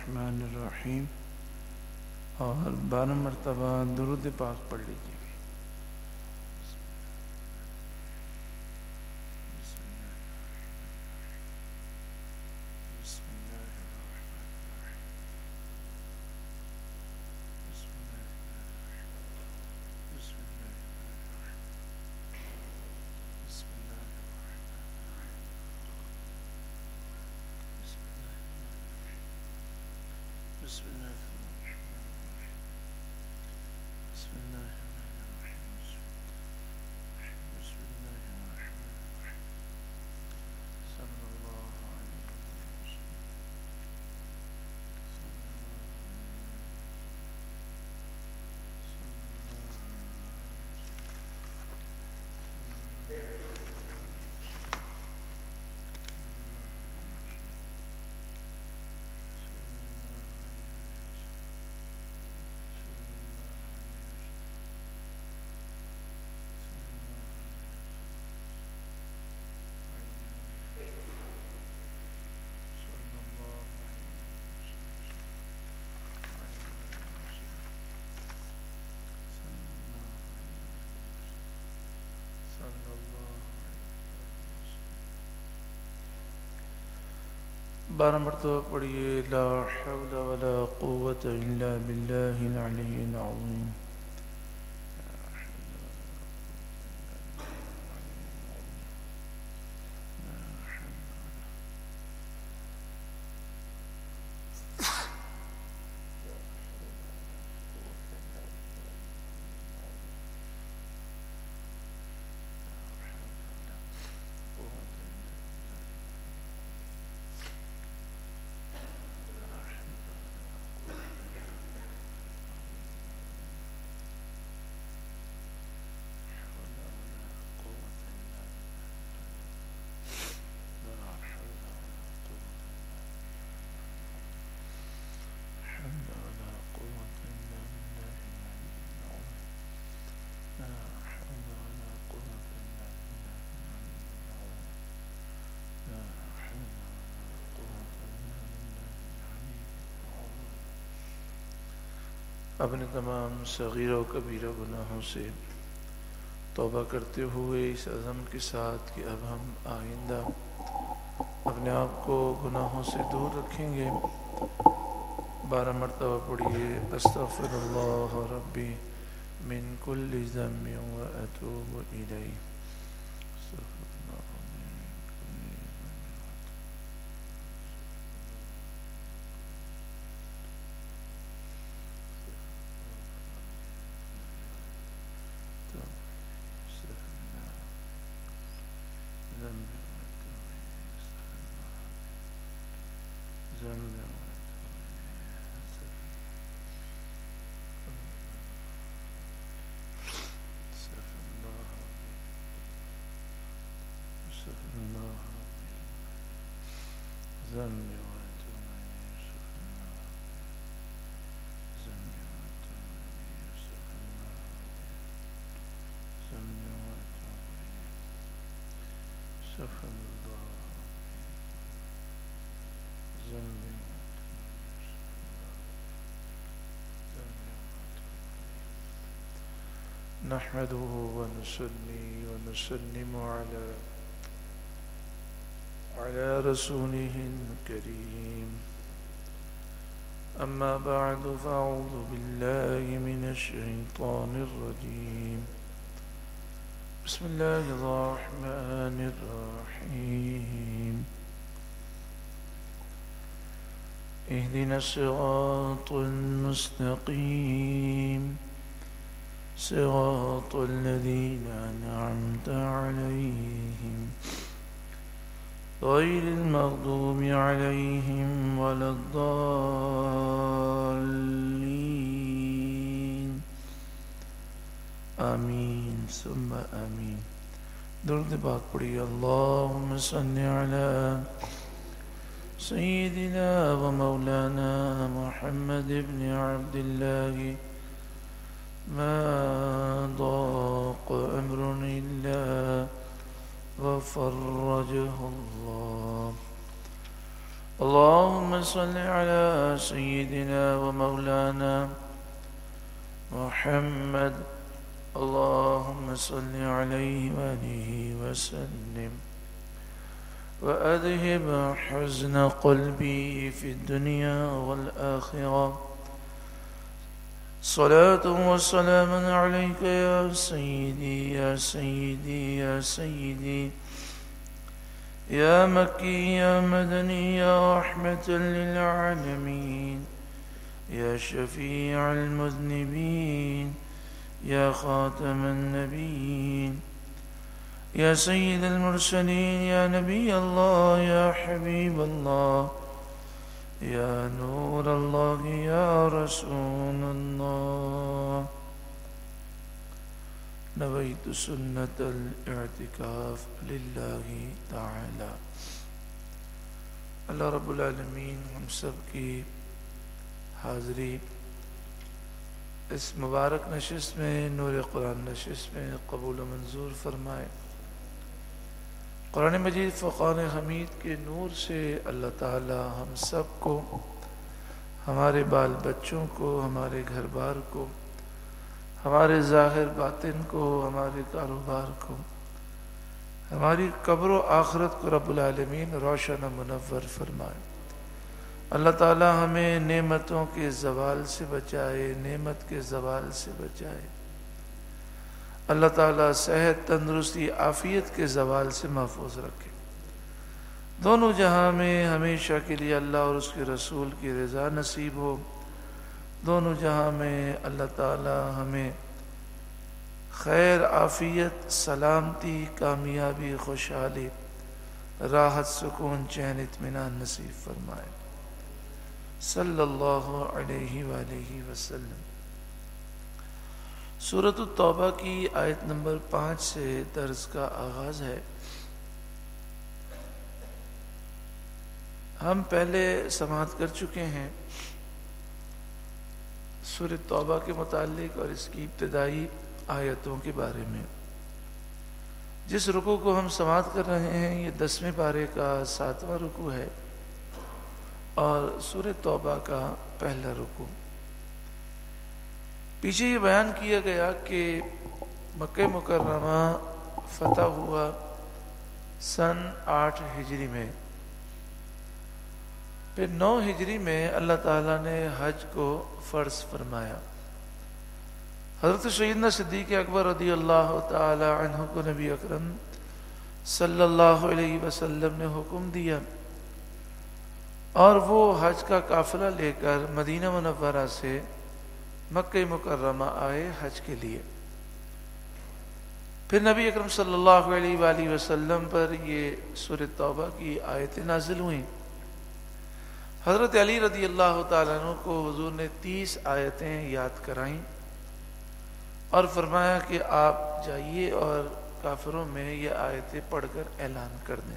الرحمن الرحیم اور 12 مرتبہ درود پاک پڑھ لیجیے. بارہ مرتبہ پڑھیے. لا حول ولا قوة الا باللہ العلی العظیم. اپنے تمام صغیرہ و کبیرہ گناہوں سے توبہ کرتے ہوئے اس عزم کے ساتھ کہ اب ہم آئندہ اپنے آپ کو گناہوں سے دور رکھیں گے، 12 مرتبہ پڑھیے. استغفر اللہ ربی من کل ذنب و اتوب الیہ. نحمده ونصلي ونسلم على رسوله الكريم. أما بعد فأعوذ بالله من الشيطان الرجيم. بسم الله الرحمن الرحيم. اهدنا الصراط المستقيم صراط الذين أنعمت عليهم غير المغضوب عليهم ولا الضالين. آمين ثم آمين. درود پاک پڑھی. اللهم صل على سيدنا ومولانا محمد بن عبد الله ما ضاق أمر إلا وفرجه الله. اللهم صل على سيدنا ومولانا محمد. اللهم صل عليه وآله وسلم وأذهب حزن قلبي في الدنيا والآخرة. صلاة وسلام عليك يا سيدي يا سيدي يا سيدي يا مكي يا مدني يا رحمة للعالمين يا شفيع المذنبين يا خاتم النبيين يا سيد المرسلين يا نبي الله يا حبيب الله يا نور الله يا رسول الله. نويت سنة الاعتكاف لله تعالى. اللہ رب العالمین ہم سب کی حاضری اس مبارک نشست میں، نور قرآن نشست میں قبول و منظور فرمائے. قرآن مجید فقان حمید کے نور سے اللہ تعالی ہم سب کو، ہمارے بال بچوں کو، ہمارے گھر بار کو، ہمارے ظاہر باطن کو، ہمارے کاروبار کو، ہماری قبر و آخرت کو رب العالمین روشن و منور فرمائے. اللہ تعالی ہمیں نعمتوں کے زوال سے بچائے، نعمت کے زوال سے بچائے. اللہ تعالی صحت، تندرستی، عافیت کے زوال سے محفوظ رکھے. دونوں جہاں میں ہمیشہ کے لیے اللہ اور اس کے رسول کی رضا نصیب ہو. دونوں جہاں میں اللہ تعالی ہمیں خیر، عافیت، سلامتی، کامیابی، خوشحالی، راحت، سکون، چین، اطمینان نصیب فرمائے. صلی اللہ علیہ وآلہ وسلم. سورۃ التوبہ کی آیت نمبر 5 سے درس کا آغاز ہے. ہم پہلے سماعت کر چکے ہیں سورۃ توبہ کے متعلق اور اس کی ابتدائی آیتوں کے بارے میں. جس رکوع کو ہم سماعت کر رہے ہیں یہ 10ویں پارے کا 7واں رکوع ہے اور سورۃ توبہ کا پہلا رکوع. پیچھے یہ بیان کیا گیا کہ مکہ مکرمہ فتح ہوا سن 8 ہجری میں. پھر 9 ہجری میں اللہ تعالیٰ نے حج کو فرض فرمایا. حضرت سیدنا صدیق اکبر رضی اللہ تعالی عنہ کو نبی اکرم صلی اللہ علیہ وسلم نے حکم دیا اور وہ حج کا قافلہ لے کر مدینہ منورہ سے مکہ مکرمہ آئے حج کے لیے. پھر نبی اکرم صلی اللہ علیہ وآلہ وسلم پر یہ سورۃ توبہ کی آیتیں نازل ہوئیں. حضرت علی رضی اللہ تعالیٰ عنہ کو حضور نے 30 آیتیں یاد کرائیں اور فرمایا کہ آپ جائیے اور کافروں میں یہ آیتیں پڑھ کر اعلان کر دیں.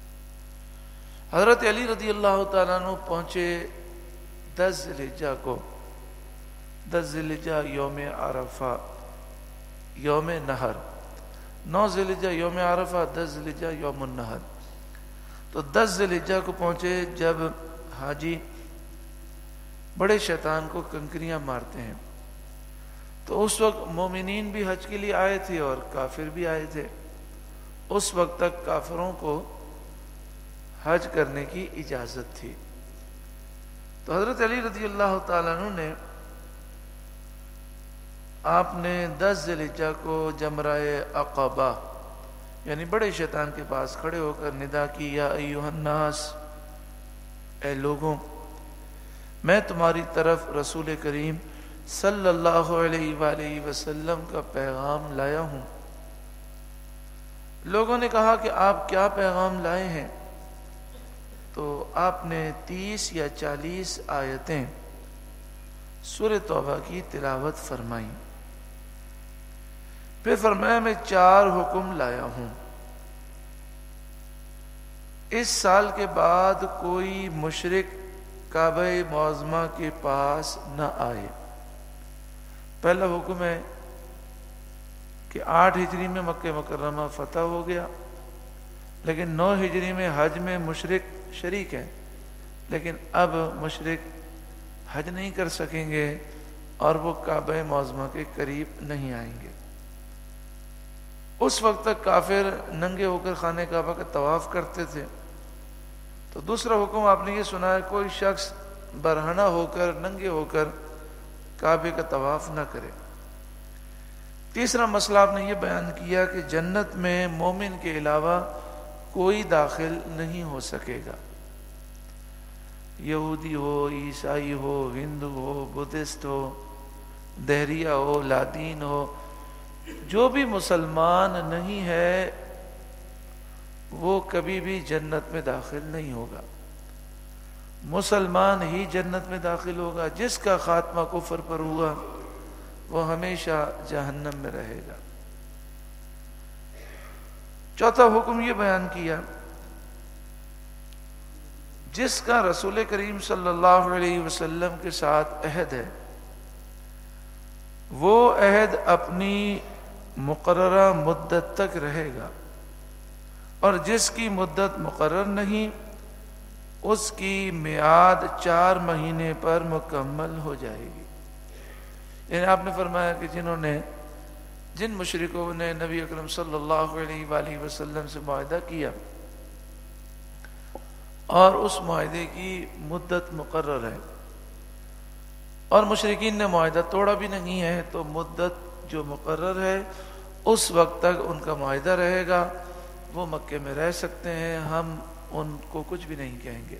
حضرت علی رضی اللہ تعالیٰ عنہ پہنچے 10 ذی الحجہ کو. 10 ذی الحجہ یوم عرفہ، یوم نحر. 9 ذی الحجہ یوم عرفہ، 10 ذی الحجہ یوم النحر. تو 10 ذی الحجہ کو پہنچے جب حاجی بڑے شیطان کو کنکریاں مارتے ہیں. تو اس وقت مومنین بھی حج کے لیے آئے تھے اور کافر بھی آئے تھے. اس وقت تک کافروں کو حج کرنے کی اجازت تھی. تو حضرت علی رضی اللہ تعالیٰ عنہ نے آپ نے 10 ذی الحجہ کو جمرۂ عقبہ یعنی بڑے شیطان کے پاس کھڑے ہو کر ندا کی، یا ایھا الناس، اے لوگوں، میں تمہاری طرف رسول کریم صلی اللہ علیہ وآلہ وسلم کا پیغام لایا ہوں. لوگوں نے کہا کہ آپ کیا پیغام لائے ہیں؟ تو آپ نے 30 یا 40 آیتیں سورۃ توبہ کی تلاوت فرمائی. پھر فرمایا میں 4 حکم لایا ہوں. اس سال کے بعد کوئی مشرک کعبہ معظمہ کے پاس نہ آئے. پہلا حکم ہے کہ 8 ہجری میں مکہ مکرمہ فتح ہو گیا، لیکن 9 ہجری میں حج میں مشرک شریک ہیں، لیکن اب مشرک حج نہیں کر سکیں گے اور وہ کعبہ معظمہ کے قریب نہیں آئیں گے۔ اس وقت تک کافر ننگے ہو کر خانہ کعبہ کا طواف کرتے تھے، تو دوسرا حکم آپ نے یہ سنا ہے کوئی شخص برہنہ ہو کر ننگے ہو کر کعبے کا طواف نہ کرے۔ تیسرا مسئلہ آپ نے یہ بیان کیا کہ جنت میں مومن کے علاوہ کوئی داخل نہیں ہو سکے گا، یہودی ہو، عیسائی ہو، ہندو ہو، بدھسٹ ہو، دہریہ ہو، لادین ہو، جو بھی مسلمان نہیں ہے وہ کبھی بھی جنت میں داخل نہیں ہوگا۔ مسلمان ہی جنت میں داخل ہوگا، جس کا خاتمہ کفر پر ہوا وہ ہمیشہ جہنم میں رہے گا۔ چوتھا حکم یہ بیان کیا جس کا رسول کریم صلی اللہ علیہ وسلم کے ساتھ عہد ہے وہ عہد اپنی مقررہ مدت تک رہے گا، اور جس کی مدت مقرر نہیں اس کی میعاد 4 مہینے پر مکمل ہو جائے گی۔ یعنی آپ نے فرمایا کہ جن مشرکوں نے نبی اکرم صلی اللہ علیہ وآلہ وسلم سے معاہدہ کیا اور اس معاہدے کی مدت مقرر ہے اور مشرکین نے معاہدہ توڑا بھی نہیں ہے، تو مدت جو مقرر ہے اس وقت تک ان کا معاہدہ رہے گا، وہ مکے میں رہ سکتے ہیں، ہم ان کو کچھ بھی نہیں کہیں گے۔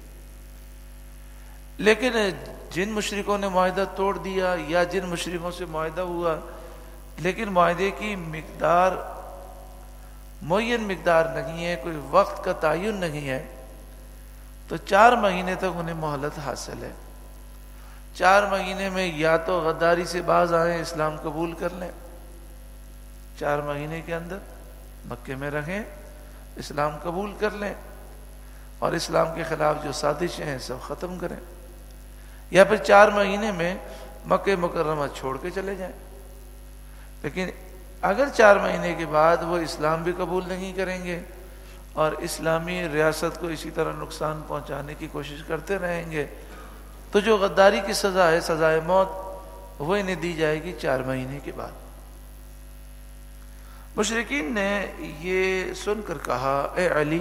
لیکن جن مشرکوں نے معاہدہ توڑ دیا یا جن مشرکوں سے معاہدہ ہوا لیکن معاہدے کی مقدار معین مقدار نہیں ہے، کوئی وقت کا تعین نہیں ہے، تو 4 مہینے تک انہیں مہلت حاصل ہے۔ 4 مہینے میں یا تو غداری سے باز آئیں، اسلام قبول کر لیں، 4 مہینے کے اندر مکے میں رہیں، اسلام قبول کر لیں اور اسلام کے خلاف جو سازشیں ہیں سب ختم کریں، یا پھر 4 مہینے میں مکہ مکرمہ چھوڑ کے چلے جائیں۔ لیکن اگر 4 مہینے کے بعد وہ اسلام بھی قبول نہیں کریں گے اور اسلامی ریاست کو اسی طرح نقصان پہنچانے کی کوشش کرتے رہیں گے تو جو غداری کی سزا ہے، سزائے موت، وہ انہیں دی جائے گی 4 مہینے کے بعد۔ مشرکین نے یہ سن کر کہا اے علی،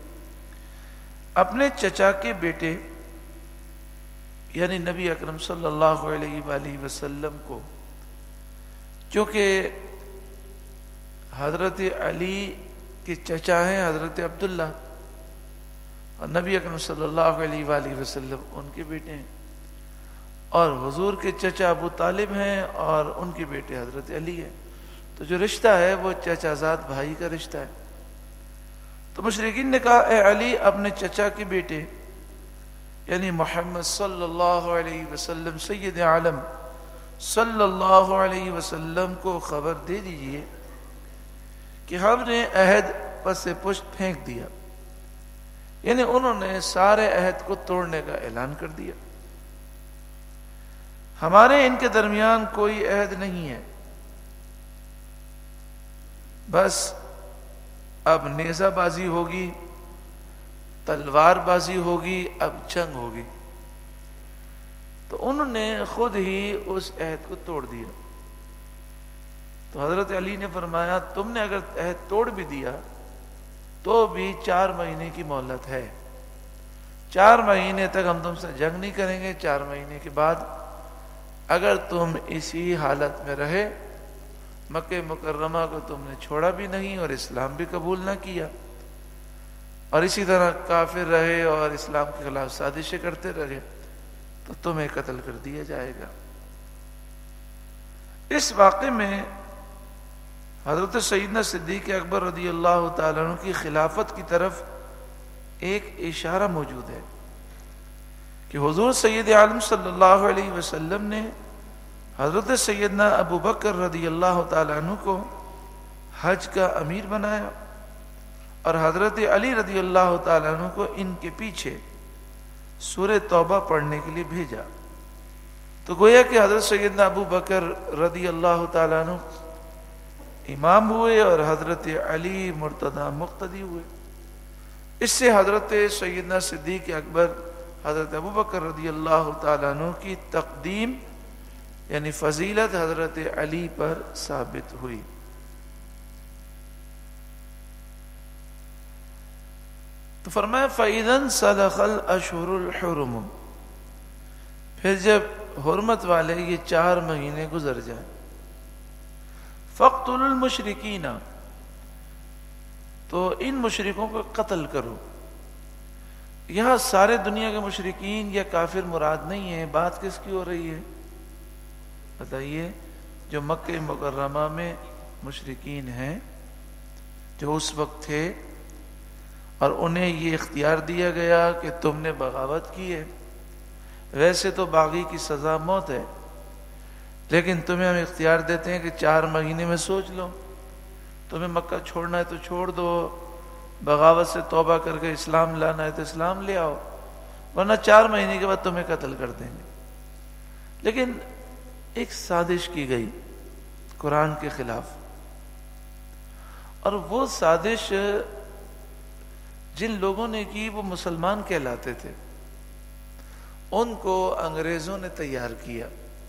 اپنے چچا کے بیٹے یعنی نبی اکرم صلی اللہ علیہ وآلہ وسلم کو، چونکہ حضرت علی کے چچا ہیں حضرت عبداللہ اور نبی اکرم صلی اللہ علیہ وآلہ وسلم ان کے بیٹے ہیں، اور حضور کے چچا ابو طالب ہیں اور ان کے بیٹے حضرت علی ہیں، تو جو رشتہ ہے وہ چچا زاد بھائی کا رشتہ ہے۔ تو مشرکین نے کہا اے علی، اپنے چچا کے بیٹے یعنی محمد صلی اللہ علیہ وسلم سید عالم صلی اللہ علیہ وسلم کو خبر دے دیجئے کہ ہم نے عہد پس پشت پھینک دیا، یعنی انہوں نے سارے عہد کو توڑنے کا اعلان کر دیا، ہمارے ان کے درمیان کوئی عہد نہیں ہے، بس اب نیزہ بازی ہوگی، تلوار بازی ہوگی، اب جنگ ہوگی۔ تو انہوں نے خود ہی اس عہد کو توڑ دیا۔ تو حضرت علی نے فرمایا تم نے اگر عہد توڑ بھی دیا تو بھی 4 مہینے کی مہلت ہے، 4 مہینے تک ہم تم سے جنگ نہیں کریں گے، 4 مہینے کے بعد اگر تم اسی حالت میں رہے، مکہ مکرمہ کو تم نے چھوڑا بھی نہیں اور اسلام بھی قبول نہ کیا اور اسی طرح کافر رہے اور اسلام کے خلاف سازشیں کرتے رہے، تو تمہیں قتل کر دیا جائے گا۔ اس واقعے میں حضرت سیدنا صدیق اکبر رضی اللہ تعالیٰ عنہ کی خلافت کی طرف ایک اشارہ موجود ہے کہ حضور سید عالم صلی اللہ علیہ وسلم نے حضرت سیدنا ابو بکر رضی اللہ تعالیٰ عنہ کو حج کا امیر بنایا اور حضرت علی رضی اللہ تعالیٰ عنہ کو ان کے پیچھے سورہ توبہ پڑھنے کے لیے بھیجا۔ تو گویا کہ حضرت سیدنا ابو بکر رضی اللہ تعالیٰ عنہ امام ہوئے اور حضرت علی مرتضی مقتدی ہوئے۔ اس سے حضرت سیدنا صدیق اکبر حضرت ابوبکر رضی اللہ تعالیٰ عنہ کی تقدیم یعنی فضیلت حضرت علی پر ثابت ہوئی۔ تو فرمایا فَإِذَا انْسَلَخَ الْأَشْهُرُ الْحُرُمُ، پھر جب حرمت والے یہ 4 مہینے گزر جائیں، فَاقْتُلُوا الْمُشْرِكِينَ، تو ان مشرکوں کو قتل کرو۔ یہاں سارے دنیا کے مشرکین یا کافر مراد نہیں ہیں، بات کس کی ہو رہی ہے بتائیے؟ جو مکہ مکرمہ میں مشرکین ہیں، جو اس وقت تھے اور انہیں یہ اختیار دیا گیا کہ تم نے بغاوت کی ہے۔ ویسے تو باغی کی سزا موت ہے، لیکن تمہیں ہم اختیار دیتے ہیں کہ 4 مہینے میں سوچ لو، تمہیں مکہ چھوڑنا ہے تو چھوڑ دو، بغاوت سے توبہ کر کے اسلام لانا ہے تو اسلام لے آؤ، ورنہ 4 مہینے کے بعد تمہیں قتل کر دیں گے۔ لیکن ایک سازش کی گئی قرآن کے خلاف، اور وہ سازش جن لوگوں نے کی وہ مسلمان کہلاتے تھے، ان کو انگریزوں نے تیار کیا۔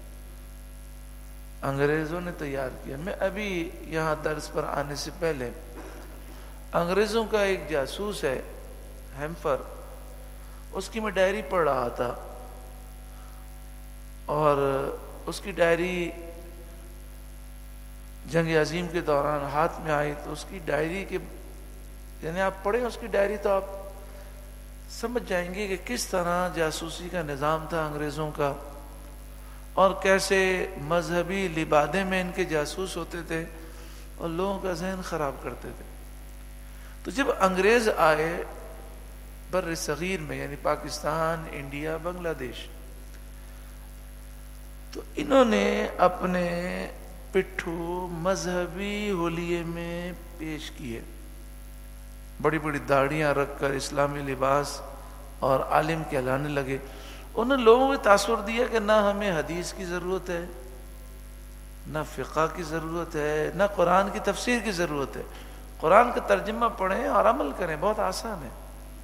میں ابھی یہاں درس پر آنے سے پہلے انگریزوں کا ایک جاسوس ہے ہیمفر، اس کی میں ڈائری پڑھ رہا تھا، اور اس کی ڈائری جنگ عظیم کے دوران ہاتھ میں آئی، تو اس کی ڈائری کے یعنی آپ پڑھیں اس کی ڈائری تو آپ سمجھ جائیں گے کہ کس طرح جاسوسی کا نظام تھا انگریزوں کا، اور کیسے مذہبی لبادے میں ان کے جاسوس ہوتے تھے اور لوگوں کا ذہن خراب کرتے تھے۔ تو جب انگریز آئے بر صغیر میں یعنی پاکستان، انڈیا، بنگلہ دیش، تو انہوں نے اپنے پٹھو مذہبی حلیے میں پیش کیے، بڑی بڑی داڑیاں رکھ کر اسلامی لباس اور عالم کہلانے لگے۔ انہوں نے لوگوں کو تاثر دیا کہ نہ ہمیں حدیث کی ضرورت ہے، نہ فقہ کی ضرورت ہے، نہ قرآن کی تفسیر کی ضرورت ہے، قرآن کا ترجمہ پڑھیں اور عمل کریں، بہت آسان ہے۔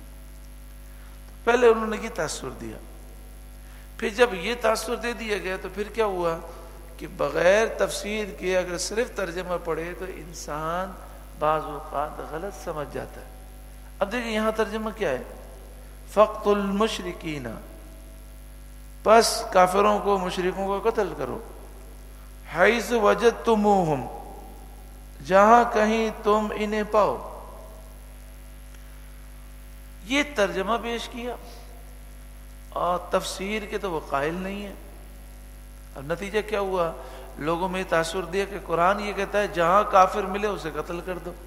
پہلے انہوں نے یہ تاثر دیا، پھر جب یہ تاثر دے دیا گیا تو پھر کیا ہوا کہ بغیر تفسیر کے اگر صرف ترجمہ پڑھے تو انسان بعض اوقات غلط سمجھ جاتا ہے۔ اب دیکھیں یہاں ترجمہ کیا ہے، فَاقْتُلُوا الْمُشْرِكِينَ، پس کافروں کو، مشرکوں کو قتل کرو، حَيْثُ وَجَدْتُمُوهُمْ، جہاں کہیں تم انہیں پاؤ۔ یہ ترجمہ پیش کیا، اور تفسیر کے تو وہ قائل نہیں ہے۔ اب نتیجہ کیا ہوا، لوگوں میں تاثر دیا کہ قرآن یہ کہتا ہے جہاں کافر ملے اسے قتل کر دو،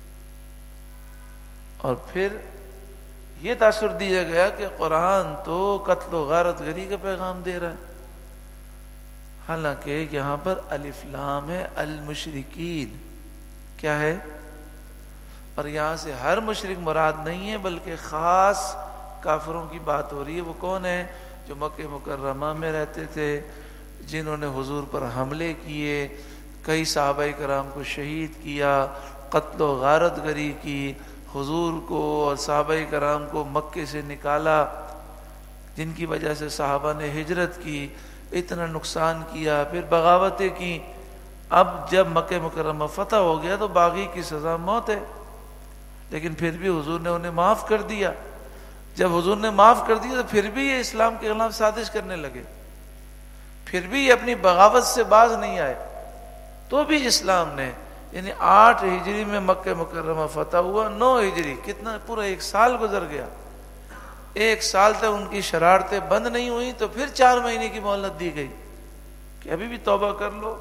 اور پھر یہ تاثر دیا گیا کہ قرآن تو قتل و غارت گری کا پیغام دے رہا ہے، حالانکہ یہاں پر الف لام ہے، المشرکین کیا ہے، اور یہاں سے ہر مشرک مراد نہیں ہے بلکہ خاص کافروں کی بات ہو رہی ہے۔ وہ کون ہے؟ جو مکہ مکرمہ میں رہتے تھے، جنہوں نے حضور پر حملے کیے، کئی صحابہ کرام کو شہید کیا، قتل و غارت گری کی، حضور کو اور صحابہ کرام کو مکے سے نکالا، جن کی وجہ سے صحابہ نے ہجرت کی، اتنا نقصان کیا، پھر بغاوتیں کی۔ اب جب مکہ مکرمہ فتح ہو گیا تو باغی کی سزا موت ہے، لیکن پھر بھی حضور نے انہیں معاف کر دیا۔ جب حضور نے معاف کر دیا تو پھر بھی یہ اسلام کے خلاف سازش کرنے لگے، پھر بھی یہ اپنی بغاوت سے باز نہیں آئے، تو بھی اسلام نے یعنی 8 ہجری میں مکہ مکرمہ فتح ہوا، 9 ہجری کتنا پورا 1 سال گزر گیا، 1 سال تک ان کی شرارتیں بند نہیں ہوئی، تو پھر 4 مہینے کی مہلت دی گئی کہ ابھی بھی توبہ کر لو،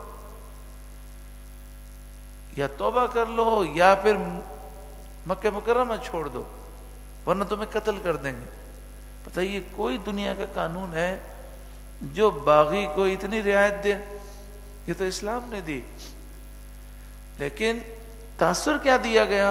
یا توبہ کر لو یا پھر مکہ مکرمہ چھوڑ دو ورنہ تمہیں قتل کر دیں گے۔ بتائیے کوئی دنیا کا قانون ہے جو باغی کو اتنی رعایت دے؟ یہ تو اسلام نے دی، لیکن تاثر کیا دیا گیا؟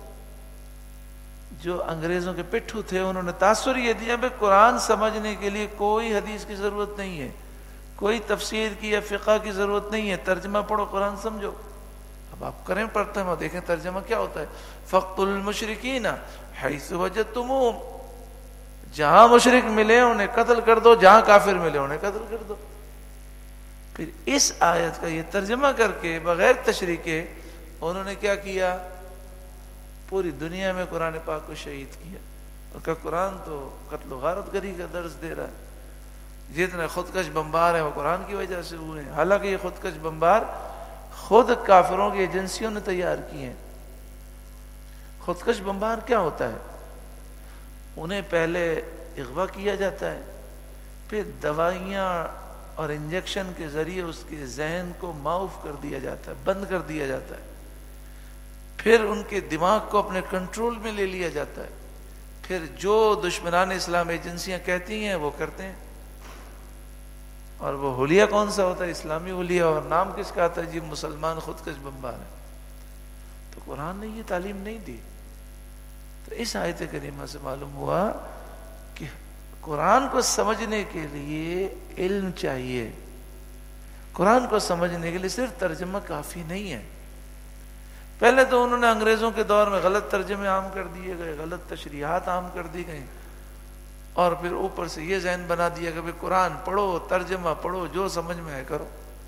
جو انگریزوں کے پٹھو تھے انہوں نے تاثر یہ دیا کہ قرآن سمجھنے کے لیے کوئی حدیث کی ضرورت نہیں ہے، کوئی تفسیر کی یا فقہ کی ضرورت نہیں ہے، ترجمہ پڑھو قرآن سمجھو۔ اب آپ کریں پڑھتے ہیں اور دیکھیں ترجمہ کیا ہوتا ہے، فَاقْتُلُوا الْمُشْرِكِينَ حَيْثُ وَجَدْتُمُوهُمْ، جہاں مشرک ملے انہیں قتل کر دو، جہاں کافر ملے انہیں قتل کر دو۔ پھر اس آیت کا یہ ترجمہ کر کے بغیر تشریح کے انہوں نے کیا کیا؟ پوری دنیا میں قرآن پاک کو شہید کیا۔ ان کا قرآن تو قتل و غارت گری کا درس دے رہا ہے۔ جتنے خودکش بمبار ہیں وہ قرآن کی وجہ سے ہوئے ہیں، حالانکہ یہ خودکش بمبار خود کافروں کی ایجنسیوں نے تیار کیے ہیں۔ خودکش بمبار کیا ہوتا ہے؟ انہیں پہلے اغوا کیا جاتا ہے، پھر دوائیاں اور انجیکشن کے ذریعے اس کے ذہن کو معاف کر دیا جاتا ہے، بند کر دیا جاتا ہے، پھر ان کے دماغ کو اپنے کنٹرول میں لے لیا جاتا ہے، پھر جو دشمنان اسلام ایجنسیاں کہتی ہیں وہ کرتے ہیں۔ اور وہ حلیہ کون سا ہوتا ہے؟ اسلامی حلیہ، اور نام کس کا آتا ہے؟ جی مسلمان خودکش بمبار ہے۔ تو قرآن نے یہ تعلیم نہیں دی۔ تو اس آیت کریمہ سے معلوم ہوا کہ قرآن کو سمجھنے کے لیے علم چاہیے۔ قرآن کو سمجھنے کے لیے صرف ترجمہ کافی نہیں ہے۔ پہلے تو انہوں نے انگریزوں کے دور میں غلط ترجمے عام کر دیے گئے، غلط تشریحات عام کر دی گئیں، اور پھر اوپر سے یہ ذہن بنا دیا کہ قرآن پڑھو، ترجمہ پڑھو، جو سمجھ میں آئے کرو۔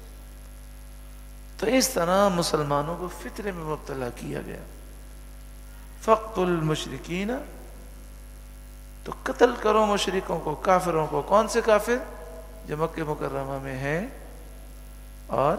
تو اس طرح مسلمانوں کو فتنے میں مبتلا کیا گیا۔ فَاقْتُلُوا الْمُشْرِكِينَ، تو قتل کرو مشرکوں کو، کافروں کو۔ کون سے کافر؟ جو مکہ مکرمہ میں ہیں اور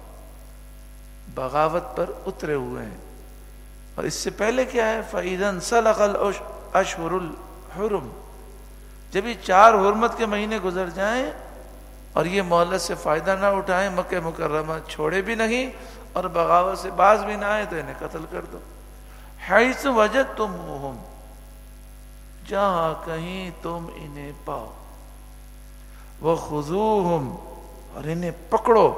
بغاوت پر اترے ہوئے ہیں۔ اور اس سے پہلے کیا ہے؟ فَإِذَا انْسَلَخَ الْأَشْهُرُ الْحُرُمُ، جب یہ 4 حرمت کے مہینے گزر جائیں اور یہ مہلت سے فائدہ نہ اٹھائیں، مکہ مکرمہ چھوڑے بھی نہیں اور بغاوت سے باز بھی نہ آئے، تو انہیں قتل کر دو۔ حیث وجدتموہم، جہاں کہیں تم انہیں پاؤ، وخذوہم، اور انہیں پکڑو۔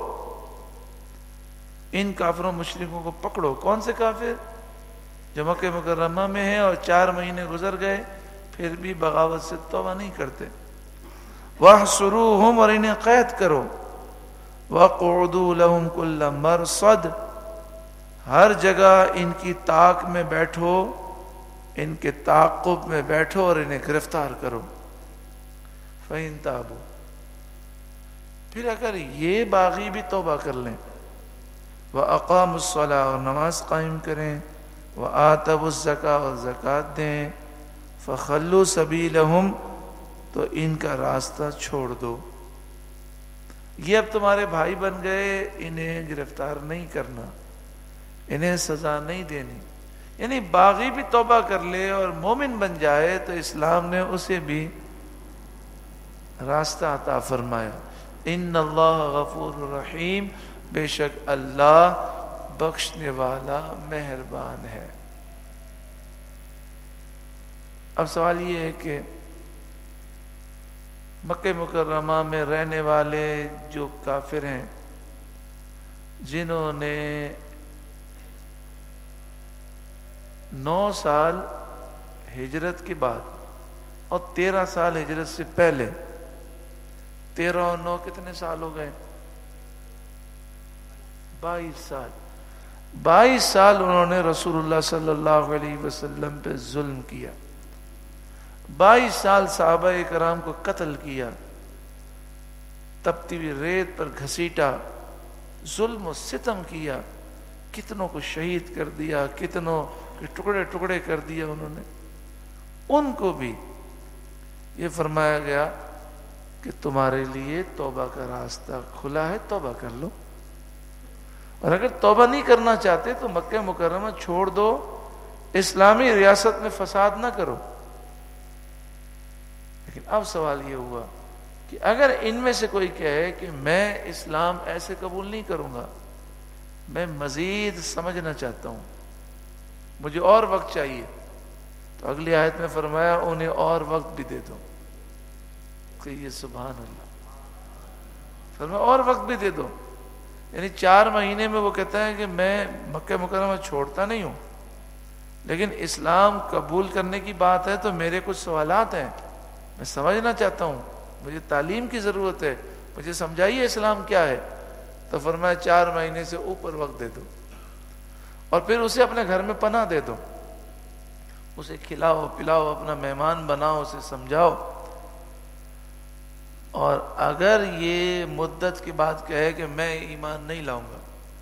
ان کافروں مشرکوں کو پکڑو۔ کون سے کافر؟ جو مکہ مکرمہ میں ہیں اور 4 مہینے گزر گئے پھر بھی بغاوت سے توبہ نہیں کرتے۔ وَاحْصُرُوهُمْ، اور انہیں قید کرو۔ وَاقْعُدُوا لَهُمْ كُلَّ مَرْصَدٍ، ہر جگہ ان کی طاق میں بیٹھو، ان کے تعاقب میں بیٹھو اور انہیں گرفتار کرو۔ فَإِن تَابُوا، پھر اگر یہ باغی بھی توبہ کر لیں، وَأَقَامُوا الصَّلَاةَ، اور نماز قائم کریں، وَآتَوُا الزَّكَاةَ، اور زکوٰۃ دیں، فَخَلُّوا سَبِيلَهُمْ، تو ان کا راستہ چھوڑ دو۔ یہ اب تمہارے بھائی بن گئے، انہیں گرفتار نہیں کرنا، انہیں سزا نہیں دینی۔ یعنی باغی بھی توبہ کر لے اور مومن بن جائے تو اسلام نے اسے بھی راستہ عطا فرمایا۔ ان اللہ غفور رحیم، بے شک اللہ بخشنے والا مہربان ہے۔ اب سوال یہ ہے کہ مکہ مکرمہ میں رہنے والے جو کافر ہیں، جنہوں نے 9 سال ہجرت کے بعد اور 13 سال ہجرت سے پہلے، 13 اور 9 کتنے سال ہو گئے؟ 22 سال۔ 22 سال انہوں نے رسول اللہ صلی اللہ علیہ وسلم پہ ظلم کیا، 22 سال صحابہ کرام کو قتل کیا، تپتی ہوئی ریت پر گھسیٹا، ظلم و ستم کیا، کتنوں کو شہید کر دیا، کتنوں کے ٹکڑے ٹکڑے کر دیا انہوں نے۔ ان کو بھی یہ فرمایا گیا کہ تمہارے لیے توبہ کا راستہ کھلا ہے، توبہ کر لو، اور اگر توبہ نہیں کرنا چاہتے تو مکہ مکرمہ چھوڑ دو، اسلامی ریاست میں فساد نہ کرو۔ لیکن اب سوال یہ ہوا کہ اگر ان میں سے کوئی کہے کہ میں اسلام ایسے قبول نہیں کروں گا، میں مزید سمجھنا چاہتا ہوں، مجھے اور وقت چاہیے، تو اگلی آیت میں فرمایا انہیں اور وقت بھی دے دو۔ کہ یہ سبحان اللہ، فرمایا اور وقت بھی دے دو۔ یعنی 4 مہینے میں وہ کہتا ہے کہ میں مکہ مکرمہ چھوڑتا نہیں ہوں، لیکن اسلام قبول کرنے کی بات ہے تو میرے کچھ سوالات ہیں، میں سمجھنا چاہتا ہوں، مجھے تعلیم کی ضرورت ہے، مجھے سمجھائیے اسلام کیا ہے۔ تو فرمایا 4 مہینے سے اوپر وقت دے دو، اور پھر اسے اپنے گھر میں پناہ دے دو، اسے کھلاؤ پلاؤ، اپنا مہمان بناؤ، اسے سمجھاؤ. اور اگر یہ مدت کے بعد کہے کہ میں ایمان نہیں لاؤں گا،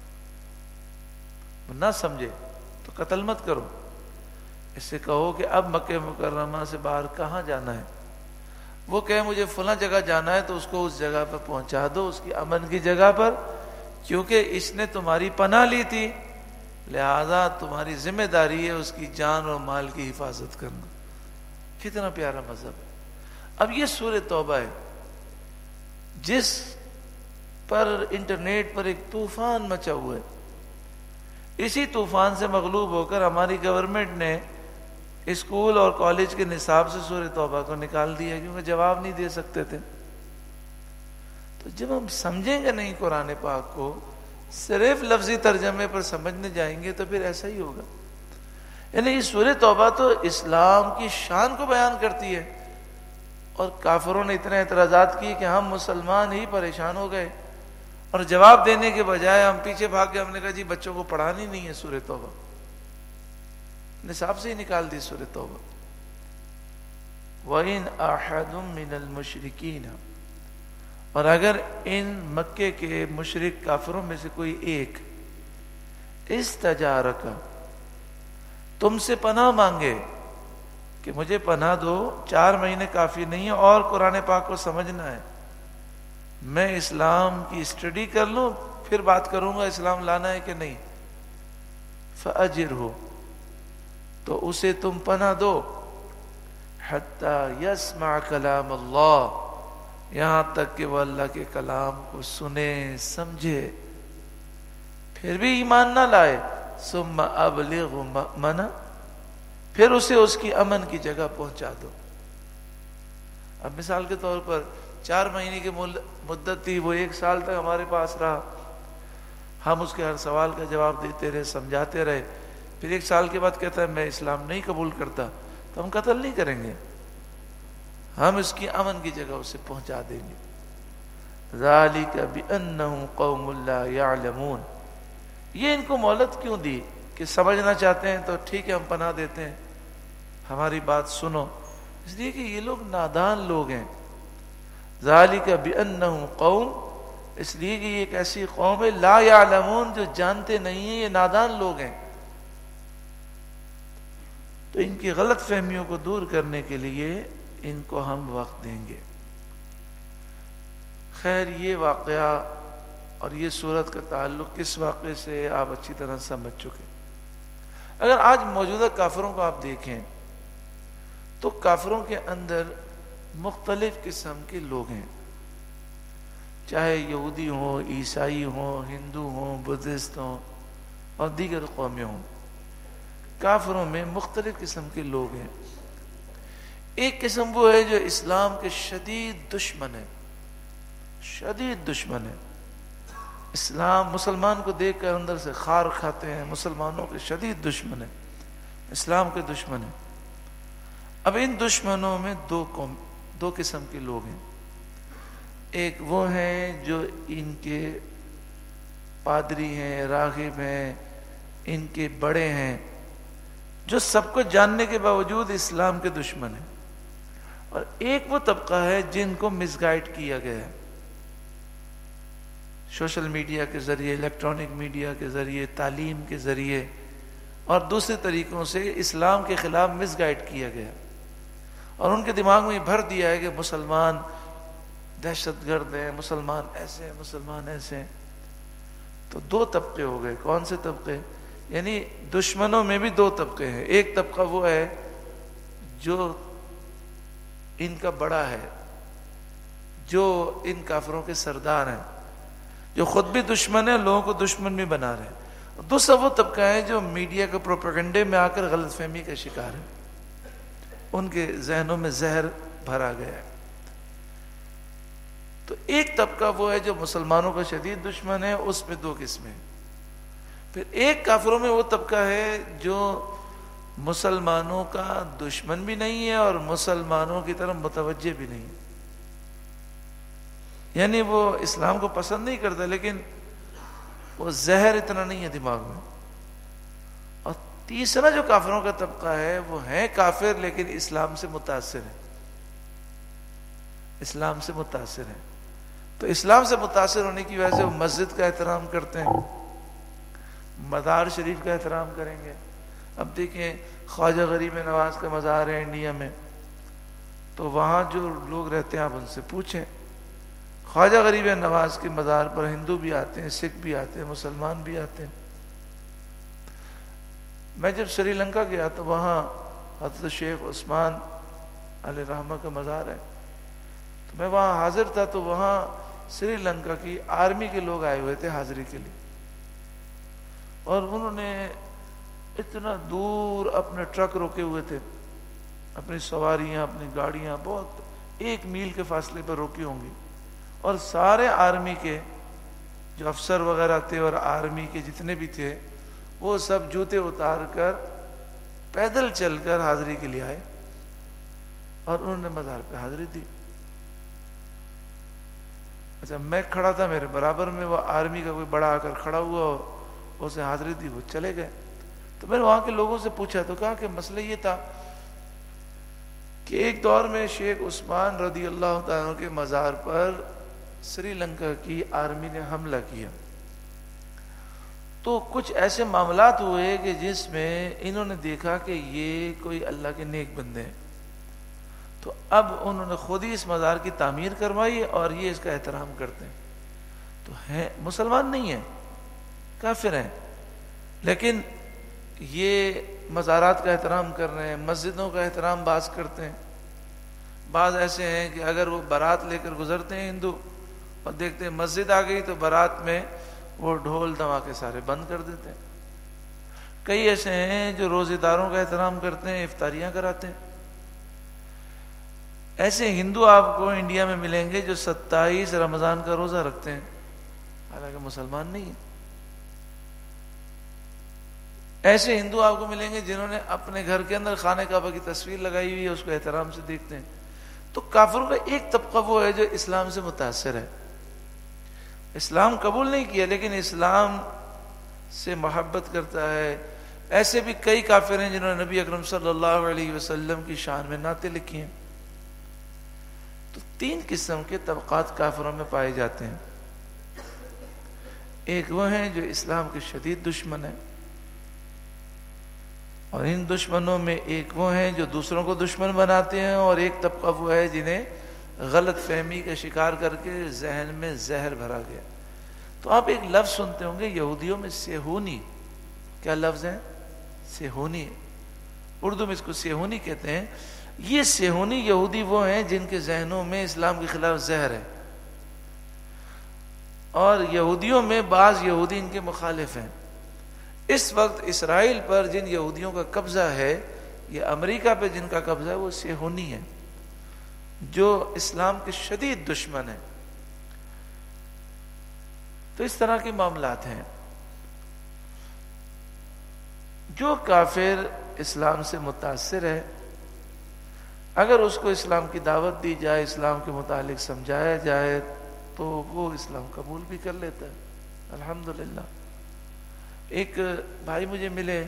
نہ سمجھے، تو قتل مت کرو. اس سے کہو کہ اب مکہ مکرمہ سے باہر کہاں جانا ہے. وہ کہے مجھے فلاں جگہ جانا ہے، تو اس کو اس جگہ پر پہنچا دو، اس کی امن کی جگہ پر، کیونکہ اس نے تمہاری پناہ لی تھی، لہذا تمہاری ذمہ داری ہے اس کی جان اور مال کی حفاظت کرنا. کتنا پیارا مذہب ہے. اب یہ سورہ توبہ ہے جس پر انٹرنیٹ پر ایک طوفان مچا ہوا ہے. اسی طوفان سے مغلوب ہو کر ہماری گورنمنٹ نے اسکول اور کالج کے نصاب سے سورہ توبہ کو نکال دیا، کیونکہ جواب نہیں دے سکتے تھے. تو جب ہم سمجھیں گے نہیں قرآن پاک کو، صرف لفظی ترجمے پر سمجھنے جائیں گے، تو پھر ایسا ہی ہوگا. یعنی یہ سورہ توبہ تو اسلام کی شان کو بیان کرتی ہے، اور کافروں نے اتنے اعتراضات کیے کہ ہم مسلمان ہی پریشان ہو گئے، اور جواب دینے کے بجائے ہم پیچھے بھاگ کے ہم نے کہا جی بچوں کو پڑھانی نہیں ہے سورہ توبہ. نصاب سے ہی نکال دی سورہ توبہ. وَإِنْ أَحَدٌ مِّنَ الْمُشْرِكِينَ، اور اگر ان مکے کے مشرک کافروں میں سے کوئی ایک استجارک، تم سے پناہ مانگے کہ مجھے پناہ دو، 4 مہینے کافی نہیں ہے اور قرآن پاک کو سمجھنا ہے، میں اسلام کی اسٹڈی کر لوں پھر بات کروں گا اسلام لانا ہے کہ نہیں. فَأَجِرْهُ، تو اسے تم پناہ دو، حَتَّى يَسْمَعَ كَلَامَ اللَّهِ، یہاں تک کہ وہ اللہ کے کلام کو سنے سمجھے، پھر بھی ایمان نہ لائے. ثُمَّ أَبْلِغْهُ مَأْمَنَهُ، پھر اسے اس کی امن کی جگہ پہنچا دو. اب مثال کے طور پر 4 مہینے کی مدت تھی، وہ 1 سال تک ہمارے پاس رہا، ہم اس کے ہر سوال کا جواب دیتے رہے، سمجھاتے رہے. پھر 1 سال کے بعد کہتا ہے میں اسلام نہیں قبول کرتا، تو ہم قتل نہیں کریں گے، ہم اس کی امن کی جگہ اسے پہنچا دیں گے. ذَلِكَ بِأَنَّهُمْ قَوْمٌ لَا يَعْلَمُونَ، یہ ان کو مہلت کیوں دی کہ سمجھنا چاہتے ہیں تو ٹھیک ہے ہم پناہ دیتے ہیں، ہماری بات سنو. اس لیے کہ یہ لوگ نادان لوگ ہیں. ذَلِكَ بِأَنَّهُمْ قَوْمٌ، اس لیے کہ یہ ایک ایسی قوم ہے لا یعلمون، جو جانتے نہیں ہیں، یہ نادان لوگ ہیں. تو ان کی غلط فہمیوں کو دور کرنے کے لیے ان کو ہم وقت دیں گے. خیر، یہ واقعہ اور یہ صورت کا تعلق کس واقعے سے آپ اچھی طرح سمجھ چکے. اگر آج موجودہ کافروں کو آپ دیکھیں تو کافروں کے اندر مختلف قسم کے لوگ ہیں، چاہے یہودی ہوں، عیسائی ہوں، ہندو ہوں، بدھسٹ ہوں اور دیگر قومیں ہوں. کافروں میں مختلف قسم کے لوگ ہیں. ایک قسم وہ ہے جو اسلام کے شدید دشمن ہے، شدید دشمن ہے. اسلام مسلمان کو دیکھ کر اندر سے خار کھاتے ہیں، مسلمانوں کے شدید دشمن ہیں، اسلام کے دشمن ہیں. اب ان دشمنوں میں دو قسم کے لوگ ہیں. ایک وہ ہیں جو ان کے پادری ہیں، راغب ہیں، ان کے بڑے ہیں، جو سب کو جاننے کے باوجود اسلام کے دشمن ہیں. اور ایک وہ طبقہ ہے جن کو مس گائیڈ کیا گیا ہے، سوشل میڈیا کے ذریعے، الیکٹرانک میڈیا کے ذریعے، تعلیم کے ذریعے اور دوسرے طریقوں سے اسلام کے خلاف مس گائیڈ کیا گیا، اور ان کے دماغ میں بھر دیا ہے کہ مسلمان دہشت گرد ہیں، مسلمان ایسے ہیں، مسلمان ایسے ہیں. تو 2 طبقے ہو گئے. کون سے طبقے؟ یعنی دشمنوں میں بھی 2 طبقے ہیں. ایک طبقہ وہ ہے جو ان کا بڑا ہے، جو ان کافروں کے سردار ہیں، جو خود بھی دشمن ہیں، لوگوں کو دشمن بھی بنا رہے ہیں. دوسرا وہ طبقہ ہے جو میڈیا کے پروپیگنڈے میں آ کر غلط فہمی کا شکار ہے، ان کے ذہنوں میں زہر بھرا گیا ہے. تو ایک طبقہ وہ ہے جو مسلمانوں کا شدید دشمن ہے، اس میں 2 قسمیں. پھر ایک کافروں میں وہ طبقہ ہے جو مسلمانوں کا دشمن بھی نہیں ہے اور مسلمانوں کی طرف متوجہ بھی نہیں، یعنی وہ اسلام کو پسند نہیں کرتا لیکن وہ زہر اتنا نہیں ہے دماغ میں. اور تیسرا جو کافروں کا طبقہ ہے وہ ہیں کافر لیکن اسلام سے متاثر ہیں، اسلام سے متاثر ہیں. تو اسلام سے متاثر ہونے کی وجہ سے وہ مسجد کا احترام کرتے ہیں، مزار شریف کا احترام کریں گے. اب دیکھیں خواجہ غریب نواز کا مزار ہے انڈیا میں، تو وہاں جو لوگ رہتے ہیں آپ ان سے پوچھیں، خواجہ غریب نواز کے مزار پر ہندو بھی آتے ہیں، سکھ بھی آتے ہیں، مسلمان بھی آتے ہیں. میں جب سری لنکا گیا تو وہاں حضرت شیخ عثمان علیہ رحمہ کا مزار ہے، تو میں وہاں حاضر تھا. تو وہاں سری لنکا کی آرمی کے لوگ آئے ہوئے تھے حاضری کے لیے، اور انہوں نے اتنا دور اپنے ٹرک روکے ہوئے تھے، اپنی سواریاں اپنی گاڑیاں بہت 1 میل کے فاصلے پر روکی ہوں گی، اور سارے آرمی کے جو افسر وغیرہ تھے اور آرمی کے جتنے بھی تھے وہ سب جوتے اتار کر پیدل چل کر حاضری کے لیے آئے اور انہوں نے مزار پہ حاضری دی. اچھا میں کھڑا تھا، میرے برابر میں وہ آرمی کا کوئی بڑا آ کر کھڑا ہوا اور اسے حاضری دی، وہ چلے گئے. تو میں نے وہاں کے لوگوں سے پوچھا تو کہا کہ مسئلہ یہ تھا کہ ایک دور میں شیخ عثمان رضی اللہ تعالیٰ کے مزار پر سری لنکا کی آرمی نے حملہ کیا، تو کچھ ایسے معاملات ہوئے کہ جس میں انہوں نے دیکھا کہ یہ کوئی اللہ کے نیک بندے ہیں، تو اب انہوں نے خود ہی اس مزار کی تعمیر کروائی اور یہ اس کا احترام کرتے ہیں. تو ہیں مسلمان نہیں ہیں، کافر ہیں، لیکن یہ مزارات کا احترام کر رہے ہیں، مسجدوں کا احترام بعض کرتے ہیں. بعض ایسے ہیں کہ اگر وہ بارات لے کر گزرتے ہیں ہندو اور دیکھتے ہیں مسجد آ گئی تو بارات میں وہ ڈھول دھماکے سارے بند کر دیتے ہیں. کئی ایسے ہیں جو روزے داروں کا احترام کرتے ہیں، افطاریاں کراتے ہیں. ایسے ہندو آپ کو انڈیا میں ملیں گے جو 27 رمضان کا روزہ رکھتے ہیں، حالانکہ مسلمان نہیں ہیں. ایسے ہندو آپ کو ملیں گے جنہوں نے اپنے گھر کے اندر خانہ کعبہ کی تصویر لگائی ہوئی ہے، اس کو احترام سے دیکھتے ہیں. تو کافروں کا ایک طبقہ وہ ہے جو اسلام سے متاثر ہے، اسلام قبول نہیں کیا لیکن اسلام سے محبت کرتا ہے. ایسے بھی کئی کافر ہیں جنہوں نے نبی اکرم صلی اللہ علیہ وسلم کی شان میں نعتیں لکھی ہیں. تو 3 قسم کے طبقات کافروں میں پائے جاتے ہیں. ایک وہ ہیں جو اسلام کے شدید دشمن ہیں، اور ان دشمنوں میں ایک وہ ہیں جو دوسروں کو دشمن بناتے ہیں، اور ایک طبقہ وہ ہے جنہیں غلط فہمی کا شکار کر کے ذہن میں زہر بھرا گیا. تو آپ ایک لفظ سنتے ہوں گے یہودیوں میں سیہونی. کیا لفظ ہے؟ سیہونی. اردو میں اس کو سیہونی کہتے ہیں. یہ سیہونی یہودی وہ ہیں جن کے ذہنوں میں اسلام کے خلاف زہر ہے، اور یہودیوں میں بعض یہودی ان کے مخالف ہیں. اس وقت اسرائیل پر جن یہودیوں کا قبضہ ہے، یہ امریکہ پہ جن کا قبضہ ہے، وہ سیہونی ہیں جو اسلام کے شدید دشمن ہیں. تو اس طرح کے معاملات ہیں. جو کافر اسلام سے متاثر ہے، اگر اس کو اسلام کی دعوت دی جائے، اسلام کے متعلق سمجھایا جائے تو وہ اسلام قبول بھی کر لیتا ہے. الحمدللہ. ایک بھائی مجھے ملے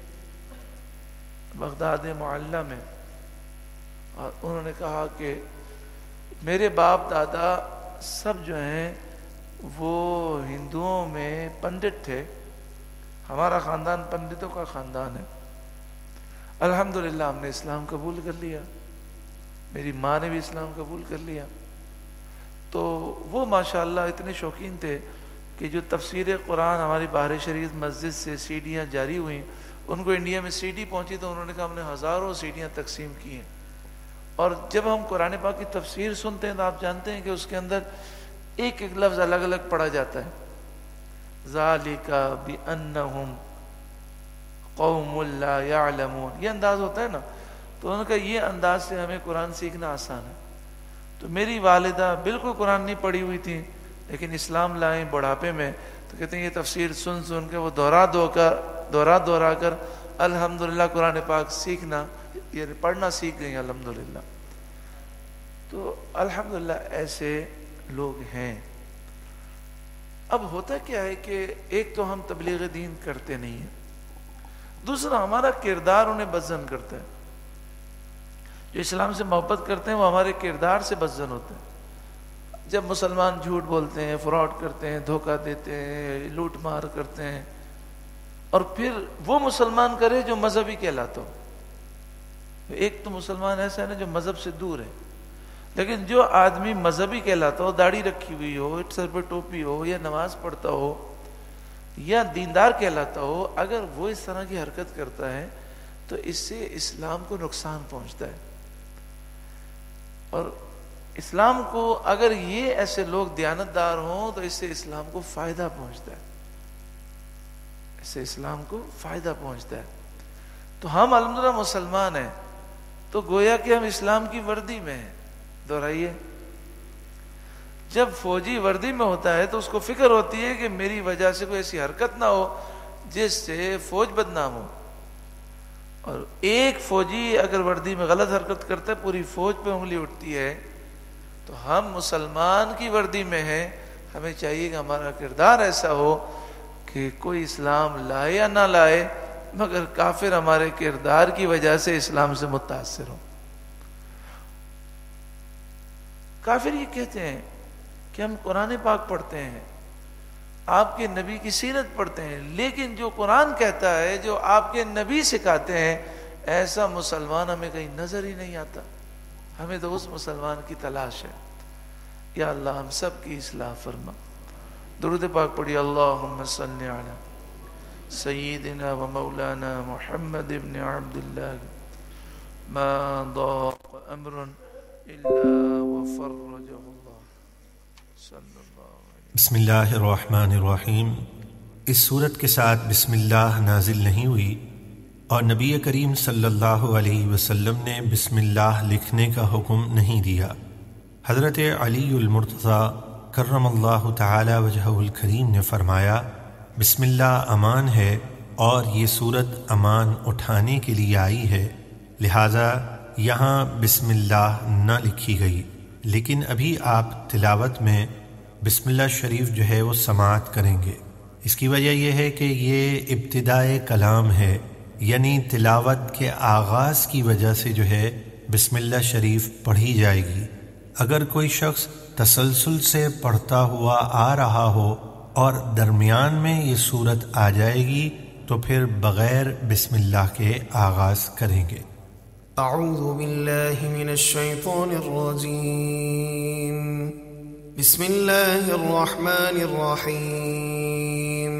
بغداد معلیٰ میں، اور انہوں نے کہا کہ میرے باپ دادا سب جو ہیں وہ ہندوؤں میں پنڈت تھے، ہمارا خاندان پنڈتوں کا خاندان ہے. الحمدللہ ہم نے اسلام قبول کر لیا، میری ماں نے بھی اسلام قبول کر لیا. تو وہ ماشاءاللہ اتنے شوقین تھے کہ جو تفسیر قرآن ہماری باہر شریف مسجد سے سیڈیاں جاری ہوئیں، ان کو انڈیا میں سی ڈی پہنچی تو انہوں نے کہا ہم نے ہزاروں سیڈیاں تقسیم کی ہیں. اور جب ہم قرآن پاک کی تفسیر سنتے ہیں تو آپ جانتے ہیں کہ اس کے اندر ایک ایک لفظ الگ الگ پڑھا جاتا ہے. ذالک بأنہم قوم لا یعلمون، یہ انداز ہوتا ہے نا. تو انہوں نے کہا یہ انداز سے ہمیں قرآن سیکھنا آسان ہے. تو میری والدہ بالکل قرآن نہیں پڑھی ہوئی تھی لیکن اسلام لائیں بڑھاپے میں، تو کہتے ہیں یہ تفسیر سن سن کے وہ دورا کر الحمدللہ قرآن پاک سیکھنا، یہ پڑھنا سیکھ گئی الحمدللہ. تو الحمدللہ ایسے لوگ ہیں. اب ہوتا کیا ہے کہ ایک تو ہم تبلیغ دین کرتے نہیں ہیں، دوسرا ہمارا کردار انہیں بدزن کرتا ہے. جو اسلام سے محبت کرتے ہیں وہ ہمارے کردار سے بدزن ہوتے ہیں. جب مسلمان جھوٹ بولتے ہیں، فراڈ کرتے ہیں، دھوکہ دیتے ہیں، لوٹ مار کرتے ہیں، اور پھر وہ مسلمان کرے جو مذہبی کہلاتا ہو. ایک تو مسلمان ایسا ہے نا جو مذہب سے دور ہے، لیکن جو آدمی مذہبی کہلاتا ہو، داڑھی رکھی ہوئی ہو، سر پہ ٹوپی ہو، یا نماز پڑھتا ہو، یا دیندار کہلاتا ہو، اگر وہ اس طرح کی حرکت کرتا ہے تو اس سے اسلام کو نقصان پہنچتا ہے. اور اسلام کو اگر یہ ایسے لوگ دیانتدار ہوں تو اس سے اسلام کو فائدہ پہنچتا ہے، اس سے اسلام کو فائدہ پہنچتا ہے. تو ہم الحمدللہ مسلمان ہیں تو گویا کہ ہم اسلام کی وردی میں ہیں. دہرائیے، جب فوجی وردی میں ہوتا ہے تو اس کو فکر ہوتی ہے کہ میری وجہ سے کوئی ایسی حرکت نہ ہو جس سے فوج بدنام ہو. اور ایک فوجی اگر وردی میں غلط حرکت کرتا ہے پوری فوج پہ انگلی اٹھتی ہے. تو ہم مسلمان کی وردی میں ہیں، ہمیں چاہیے کہ ہمارا کردار ایسا ہو کہ کوئی اسلام لائے یا نہ لائے مگر کافر ہمارے کردار کی وجہ سے اسلام سے متاثر ہو. کافر یہ کہتے ہیں کہ ہم قرآن پاک پڑھتے ہیں، آپ کے نبی کی سیرت پڑھتے ہیں، لیکن جو قرآن کہتا ہے، جو آپ کے نبی سکھاتے ہیں، ایسا مسلمان ہمیں کہیں نظر ہی نہیں آتا. ہمیں تو اس مسلمان کی تلاش ہے. یا اللہ ہم سب کی اصلاح فرما. درود پاک پڑھی. اللہم صلی علی سیدنا و مولانا محمد ابن عبداللہ ما ضاق امر الا وفرجہ اللہ صلی اللہ علیہ. بسم اللہ الرحمن الرحیم. اس صورت کے ساتھ بسم اللہ نازل نہیں ہوئی اور نبی کریم صلی اللہ علیہ وسلم نے بسم اللہ لکھنے کا حکم نہیں دیا. حضرت علی المرتضیٰ کرم اللہ تعالی وجہہ الکریم نے فرمایا بسم اللہ امان ہے اور یہ صورت امان اٹھانے کے لیے آئی ہے، لہٰذا یہاں بسم اللہ نہ لکھی گئی، لیکن ابھی آپ تلاوت میں بسم اللہ شریف جو ہے وہ سماعت کریں گے. اس کی وجہ یہ ہے کہ یہ ابتدائے کلام ہے، یعنی تلاوت کے آغاز کی وجہ سے جو ہے بسم اللہ شریف پڑھی جائے گی. اگر کوئی شخص تسلسل سے پڑھتا ہوا آ رہا ہو اور درمیان میں یہ صورت آ جائے گی تو پھر بغیر بسم اللہ کے آغاز کریں گے. اعوذ باللہ من الشیطان الرجیم. بسم اللہ الرحمن الرحیم.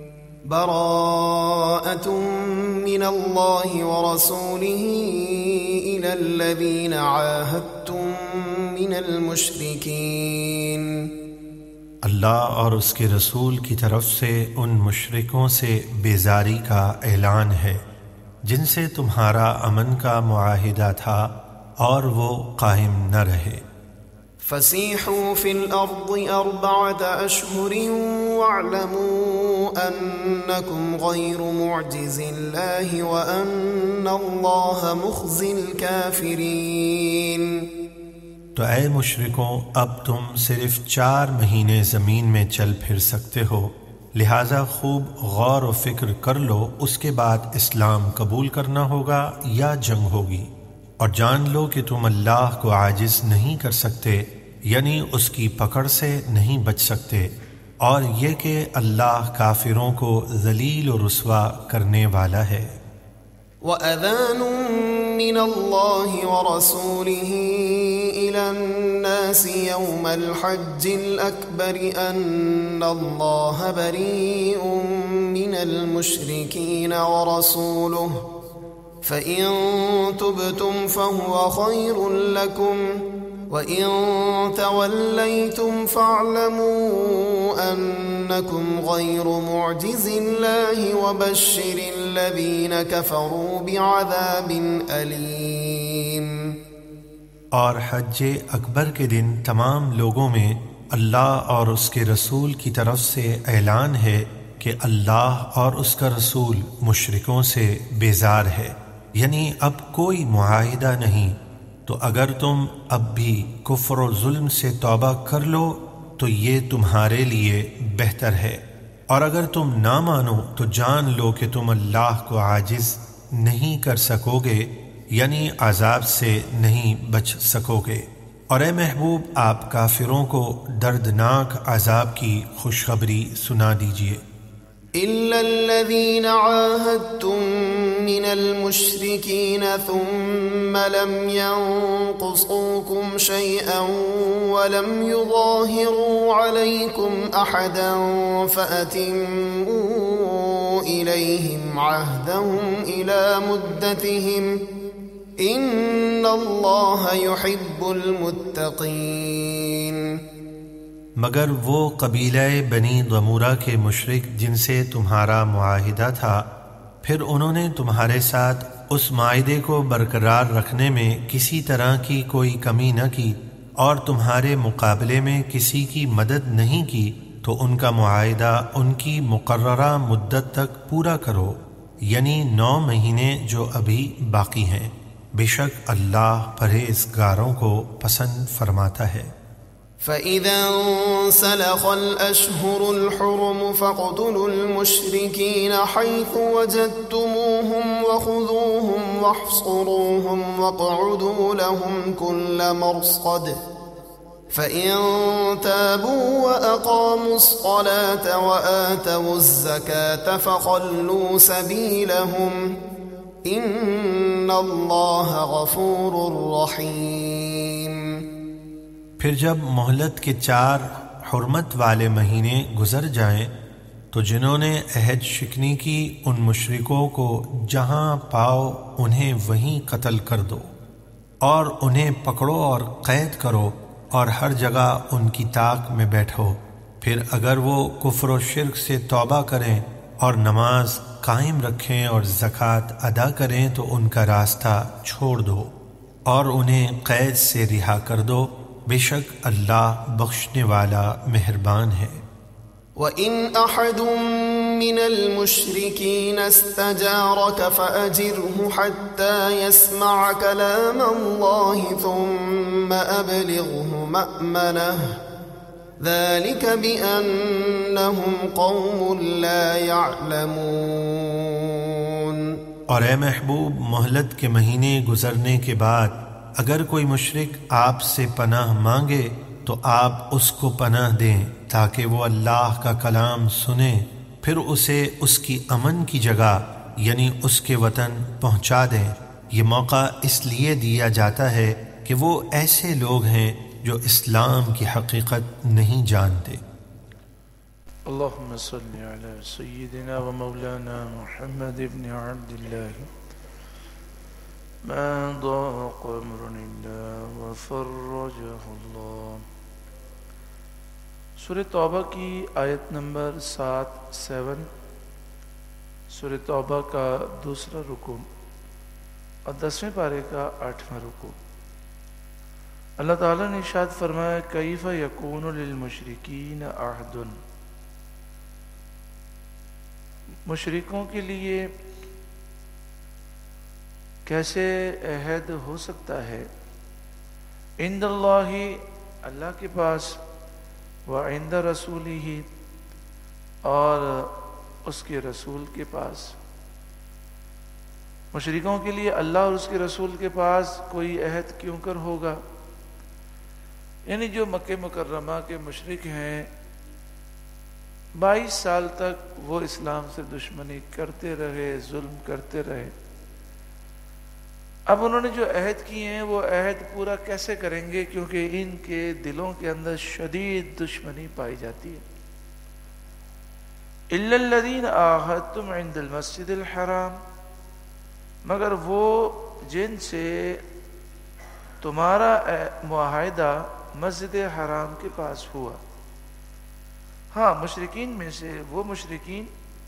براءة من اللہ ورسولہ إلى الذین عاہدتم من المشرکین. اللہ اور اس کے رسول کی طرف سے ان مشرکوں سے بیزاری کا اعلان ہے جن سے تمہارا امن کا معاہدہ تھا اور وہ قائم نہ رہے. فسیحوا فی الارض 4 اشہر واعلموا انکم غیر معجز اللہ وان اللہ مخزی الکافرین. تو اے مشرکوں، اب تم صرف 4 مہینے زمین میں چل پھر سکتے ہو، لہٰذا خوب غور و فکر کر لو، اس کے بعد اسلام قبول کرنا ہوگا یا جنگ ہوگی. اور جان لو کہ تم اللہ کو عاجز نہیں کر سکتے، یعنی اس کی پکڑ سے نہیں بچ سکتے، اور یہ کہ اللہ کافروں کو ذلیل و رسوا کرنے والا ہے. وَأَذَانٌ مِّنَ اللَّهِ وَرَسُولِهِ إِلَى النَّاسِ يَوْمَ الْحَجِّ الْأَكْبَرِ أَنَّ اللَّهَ بَرِيءٌ مِّنَ الْمُشْرِكِينَ وَرَسُولُهُ فَإِن تُبْتُمْ فَهُوَ خَيْرٌ لَّكُمْ وَإِن تَوَلَّيْتُمْ فَاعْلَمُوا أَنَّكُمْ غَيْرُ مُعْجِزِ اللَّهِ وَبَشِّرِ الَّذِينَ كَفَرُوا بِعَذَابٍ أَلِيمٍ. اور حج اکبر کے دن تمام لوگوں میں اللہ اور اس کے رسول کی طرف سے اعلان ہے کہ اللہ اور اس کا رسول مشرکوں سے بیزار ہے، یعنی اب کوئی معاہدہ نہیں. تو اگر تم اب بھی کفر و ظلم سے توبہ کر لو تو یہ تمہارے لیے بہتر ہے، اور اگر تم نہ مانو تو جان لو کہ تم اللہ کو عاجز نہیں کر سکو گے، یعنی عذاب سے نہیں بچ سکو گے۔ اور اے محبوب آپ کافروں کو دردناک عذاب کی خوشخبری سنا دیجیے۔ إلا الذين عاهدتم من المشركين ثم لم ينقصوكم شيئا ولم يظاهروا عليكم أحدا فأتموا إليهم عهدهم إلى مدتهم إن الله يحب المتقين۔ مگر وہ قبیلہ بنی ضمورہ کے مشرک جن سے تمہارا معاہدہ تھا، پھر انہوں نے تمہارے ساتھ اس معاہدے کو برقرار رکھنے میں کسی طرح کی کوئی کمی نہ کی اور تمہارے مقابلے میں کسی کی مدد نہیں کی، تو ان کا معاہدہ ان کی مقررہ مدت تک پورا کرو، یعنی 9 مہینے جو ابھی باقی ہیں۔ بے شک اللہ پرہیزگاروں کو پسند فرماتا ہے۔ فَإِذَا انسَلَخَ الْأَشْهُرُ الْحُرُمُ فَاقْتُلُوا الْمُشْرِكِينَ حَيْثُ وَجَدتُّمُوهُمْ وَخُذُوهُمْ وَاحْصُرُوهُمْ وَاقْعُدُوا لَهُمْ كُلَّ مَرْصَدٍ فَإِن تَابُوا وَأَقَامُوا الصَّلَاةَ وَآتَوُا الزَّكَاةَ فَخَلُّوا سَبِيلَهُمْ إِنَّ اللَّهَ غَفُورٌ رَّحِيمٌ۔ پھر جب مہلت کے 4 حرمت والے مہینے گزر جائیں تو جنہوں نے عہد شکنی کی ان مشرکوں کو جہاں پاؤ انہیں وہیں قتل کر دو، اور انہیں پکڑو اور قید کرو اور ہر جگہ ان کی طاق میں بیٹھو۔ پھر اگر وہ کفر و شرک سے توبہ کریں اور نماز قائم رکھیں اور زکوٰۃ ادا کریں تو ان کا راستہ چھوڑ دو اور انہیں قید سے رہا کر دو، بے شک اللہ بخشنے والا مہربان ہے۔ وَإِنْ أَحَدٌ مِّنَ الْمُشْرِكِينَ اسْتَجَارَكَ فَأَجِرْهُ حَتَّى يَسْمَعَ كَلَامَ اللَّهِ ثُمَّ أَبْلِغْهُ مَأْمَنَهُ ذَلِكَ بِأَنَّهُمْ قَوْمٌ لَا يَعْلَمُونَ۔ اور اے محبوب مہلت کے مہینے گزرنے کے بعد اگر کوئی مشرک آپ سے پناہ مانگے تو آپ اس کو پناہ دیں تاکہ وہ اللہ کا کلام سنے، پھر اسے اس کی امن کی جگہ یعنی اس کے وطن پہنچا دیں۔ یہ موقع اس لیے دیا جاتا ہے کہ وہ ایسے لوگ ہیں جو اسلام کی حقیقت نہیں جانتے۔ اللہم صلی علی سیدنا و مولانا محمد ابن عبد اللہ ما ضاق امر اللہ وفرجہ اللہ۔ سورہ توبہ کی آیت نمبر 7 سورہ توبہ کا دوسرا رکوع اور 10ویں پارے کا 8واں رکوع۔ اللہ تعالیٰ نے ارشاد فرمایا کیف یکون للمشرکین عہد، مشرکوں کے لیے کیسے عہد ہو سکتا ہے، عند اللہ اللہ کے پاس، وعند رسولہ اور اس کے رسول کے پاس۔ مشرکوں کے لیے اللہ اور اس کے رسول کے پاس کوئی عہد کیوں کر ہوگا؟ یعنی جو مکہ مکرمہ کے مشرک ہیں 22 سال تک وہ اسلام سے دشمنی کرتے رہے، ظلم کرتے رہے، اب انہوں نے جو عہد کیے ہیں وہ عہد پورا کیسے کریں گے، کیونکہ ان کے دلوں کے اندر شدید دشمنی پائی جاتی ہے۔ الا الذین عاہدتم عند المسجد الحرام، مگر وہ جن سے تمہارا معاہدہ مسجد حرام کے پاس ہوا۔ ہاں، مشرکین میں سے وہ مشرکین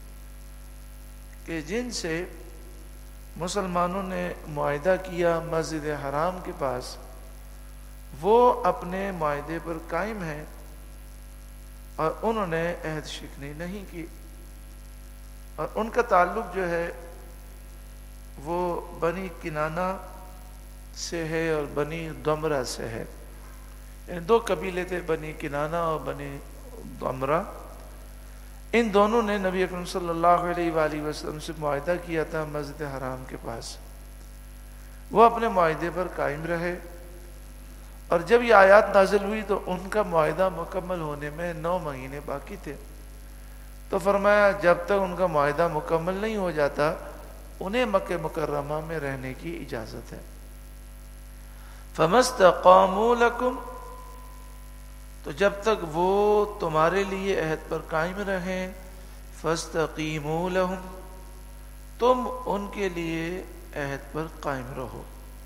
کہ جن سے مسلمانوں نے معاہدہ کیا مسجد حرام کے پاس، وہ اپنے معاہدے پر قائم ہیں اور انہوں نے عہد شکنی نہیں کی، اور ان کا تعلق جو ہے وہ بنی کنانہ سے ہے اور بنی ضمرہ سے ہے، یعنی 2 قبیلے تھے، بنی کنانہ اور بنی ضمرہ۔ ان دونوں نے نبی اکرم صلی اللہ علیہ وآلہ وسلم سے معاہدہ کیا تھا مسجد حرام کے پاس، وہ اپنے معاہدے پر قائم رہے، اور جب یہ آیات نازل ہوئی تو ان کا معاہدہ مکمل ہونے میں 9 مہینے باقی تھے، تو فرمایا جب تک ان کا معاہدہ مکمل نہیں ہو جاتا انہیں مکہ مکرمہ میں رہنے کی اجازت ہے۔ فَمَسْتَقَامُوا لَكُمْ، تو جب تک وہ تمہارے لیے عہد پر قائم رہیں، فَاسْتَقِیمُوا لَهُمْ، تم ان کے لیے عہد پر قائم رہو۔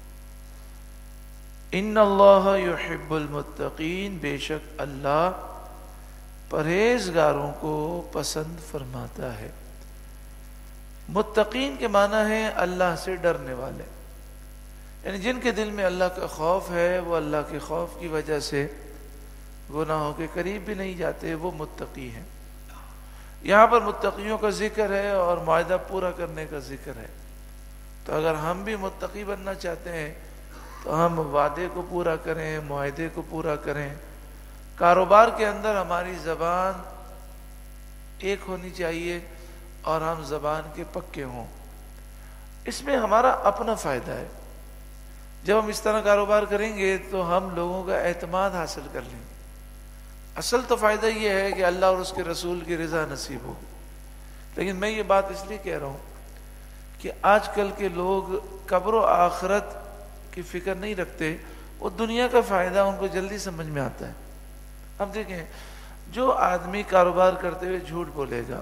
ان اللہ یحب المتقین، بے شک اللہ پرہیزگاروں کو پسند فرماتا ہے۔ متقین کے معنی ہے اللہ سے ڈرنے والے، یعنی جن کے دل میں اللہ کا خوف ہے، وہ اللہ کے خوف کی وجہ سے گناہوں کے قریب بھی نہیں جاتے، وہ متقی ہیں۔ یہاں پر متقیوں کا ذکر ہے اور معاہدہ پورا کرنے کا ذکر ہے، تو اگر ہم بھی متقی بننا چاہتے ہیں تو ہم وعدے کو پورا کریں، معاہدے کو پورا کریں۔ کاروبار کے اندر ہماری زبان ایک ہونی چاہیے اور ہم زبان کے پکے ہوں، اس میں ہمارا اپنا فائدہ ہے۔ جب ہم اس طرح کاروبار کریں گے تو ہم لوگوں کا اعتماد حاصل کر لیں گے۔ اصل تو فائدہ یہ ہے کہ اللہ اور اس کے رسول کی رضا نصیب ہو۔ لیکن میں یہ بات اس لیے کہہ رہا ہوں کہ آج کل کے لوگ قبر و آخرت کی فکر نہیں رکھتے، وہ دنیا کا فائدہ ان کو جلدی سمجھ میں آتا ہے۔ اب دیکھیں، جو آدمی کاروبار کرتے ہوئے جھوٹ بولے گا،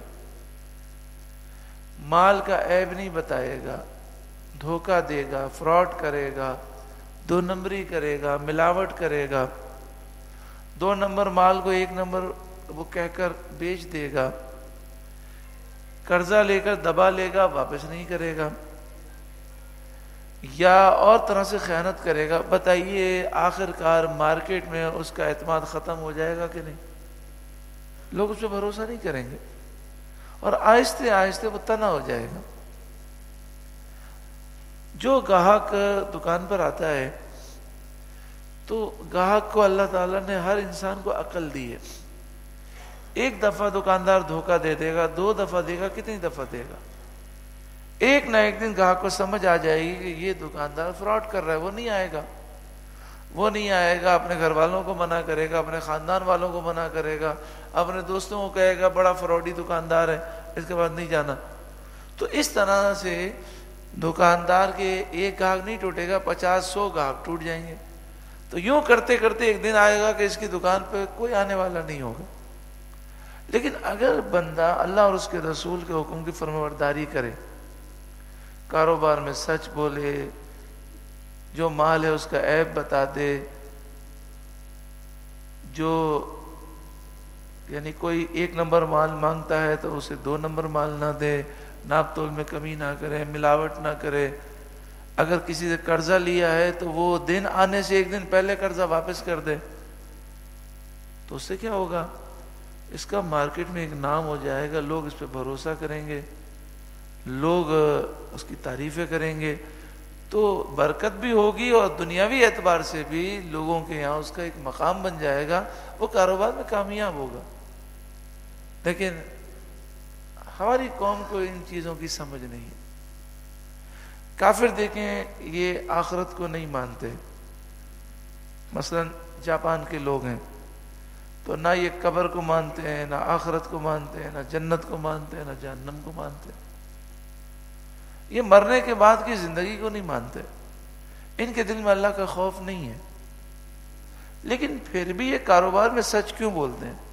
مال کا عیب نہیں بتائے گا، دھوکہ دے گا، فراڈ کرے گا، 2 نمبری کرے گا، ملاوٹ کرے گا، 2 نمبر مال کو 1 نمبر وہ کہہ کر بیچ دے گا، قرضہ لے کر دبا لے گا، واپس نہیں کرے گا، یا اور طرح سے خیانت کرے گا، بتائیے آخر کار مارکیٹ میں اس کا اعتماد ختم ہو جائے گا کہ نہیں؟ لوگ اس پہ بھروسہ نہیں کریں گے اور آہستہ آہستہ وہ تنا ہو جائے گا۔ جو گاہک دکان پر آتا ہے تو گاہک کو اللہ تعالیٰ نے ہر انسان کو عقل دی ہے۔ 1 دفعہ دکاندار دھوکہ دے دے گا، 2 دفعہ دے گا، کتنی دفعہ دے گا؟ ایک نہ ایک دن گاہک کو سمجھ آ جائے گی کہ یہ دکاندار فراڈ کر رہا ہے، وہ نہیں آئے گا، وہ نہیں آئے گا، اپنے گھر والوں کو منع کرے گا، اپنے خاندان والوں کو منع کرے گا، اپنے دوستوں کو کہے گا بڑا فراڈی دکاندار ہے، اس کے بعد نہیں جانا۔ تو اس طرح سے دکاندار کے ایک گاہک نہیں ٹوٹے گا، 50-100 گاہک ٹوٹ جائیں گے۔ تو یوں کرتے کرتے ایک دن آئے گا کہ اس کی دکان پہ کوئی آنے والا نہیں ہوگا۔ لیکن اگر بندہ اللہ اور اس کے رسول کے حکم کی فرمانبرداری کرے، کاروبار میں سچ بولے، جو مال ہے اس کا عیب بتا دے، جو یعنی کوئی 1 نمبر مال مانگتا ہے تو اسے 2 نمبر مال نہ دے، ناپ تول میں کمی نہ کرے، ملاوٹ نہ کرے، اگر کسی سے قرضہ لیا ہے تو وہ دن آنے سے 1 دن پہلے قرضہ واپس کر دے، تو اس سے کیا ہوگا؟ اس کا مارکیٹ میں ایک نام ہو جائے گا، لوگ اس پہ بھروسہ کریں گے، لوگ اس کی تعریفیں کریں گے، تو برکت بھی ہوگی اور دنیاوی اعتبار سے بھی لوگوں کے یہاں اس کا ایک مقام بن جائے گا، وہ کاروبار میں کامیاب ہوگا۔ لیکن ہماری قوم کو ان چیزوں کی سمجھ نہیں ہے۔ کافر دیکھیں، یہ آخرت کو نہیں مانتے۔ مثلا جاپان کے لوگ ہیں تو نہ یہ قبر کو مانتے ہیں، نہ آخرت کو مانتے ہیں، نہ جنت کو مانتے ہیں، نہ جہنم کو مانتے ہیں۔ یہ مرنے کے بعد کی زندگی کو نہیں مانتے، ان کے دل میں اللہ کا خوف نہیں ہے، لیکن پھر بھی یہ کاروبار میں سچ کیوں بولتے ہیں؟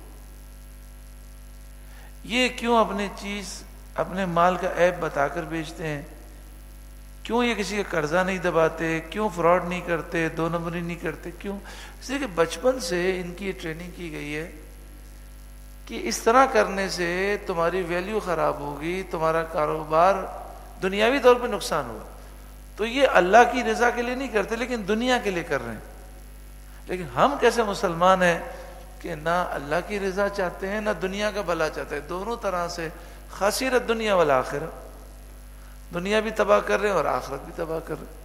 یہ کیوں اپنی چیز، اپنے مال کا عیب بتا کر بیچتے ہیں؟ کیوں یہ کسی کا قرضہ نہیں دباتے؟ کیوں فراڈ نہیں کرتے، 2 نمبری نہیں کرتے؟ کیوں؟ اس لیے کہ بچپن سے ان کی ٹریننگ کی گئی ہے کہ اس طرح کرنے سے تمہاری ویلیو خراب ہوگی، تمہارا کاروبار دنیاوی طور پہ نقصان ہوگا۔ تو یہ اللہ کی رضا کے لیے نہیں کرتے، لیکن دنیا کے لیے کر رہے ہیں۔ لیکن ہم کیسے مسلمان ہیں کہ نہ اللہ کی رضا چاہتے ہیں، نہ دنیا کا بھلا چاہتے ہیں، دونوں طرح سے خسرت دنیا والآخرہ، دنیا بھی تباہ کر رہے ہیں اور آخرت بھی تباہ کر رہے ہیں۔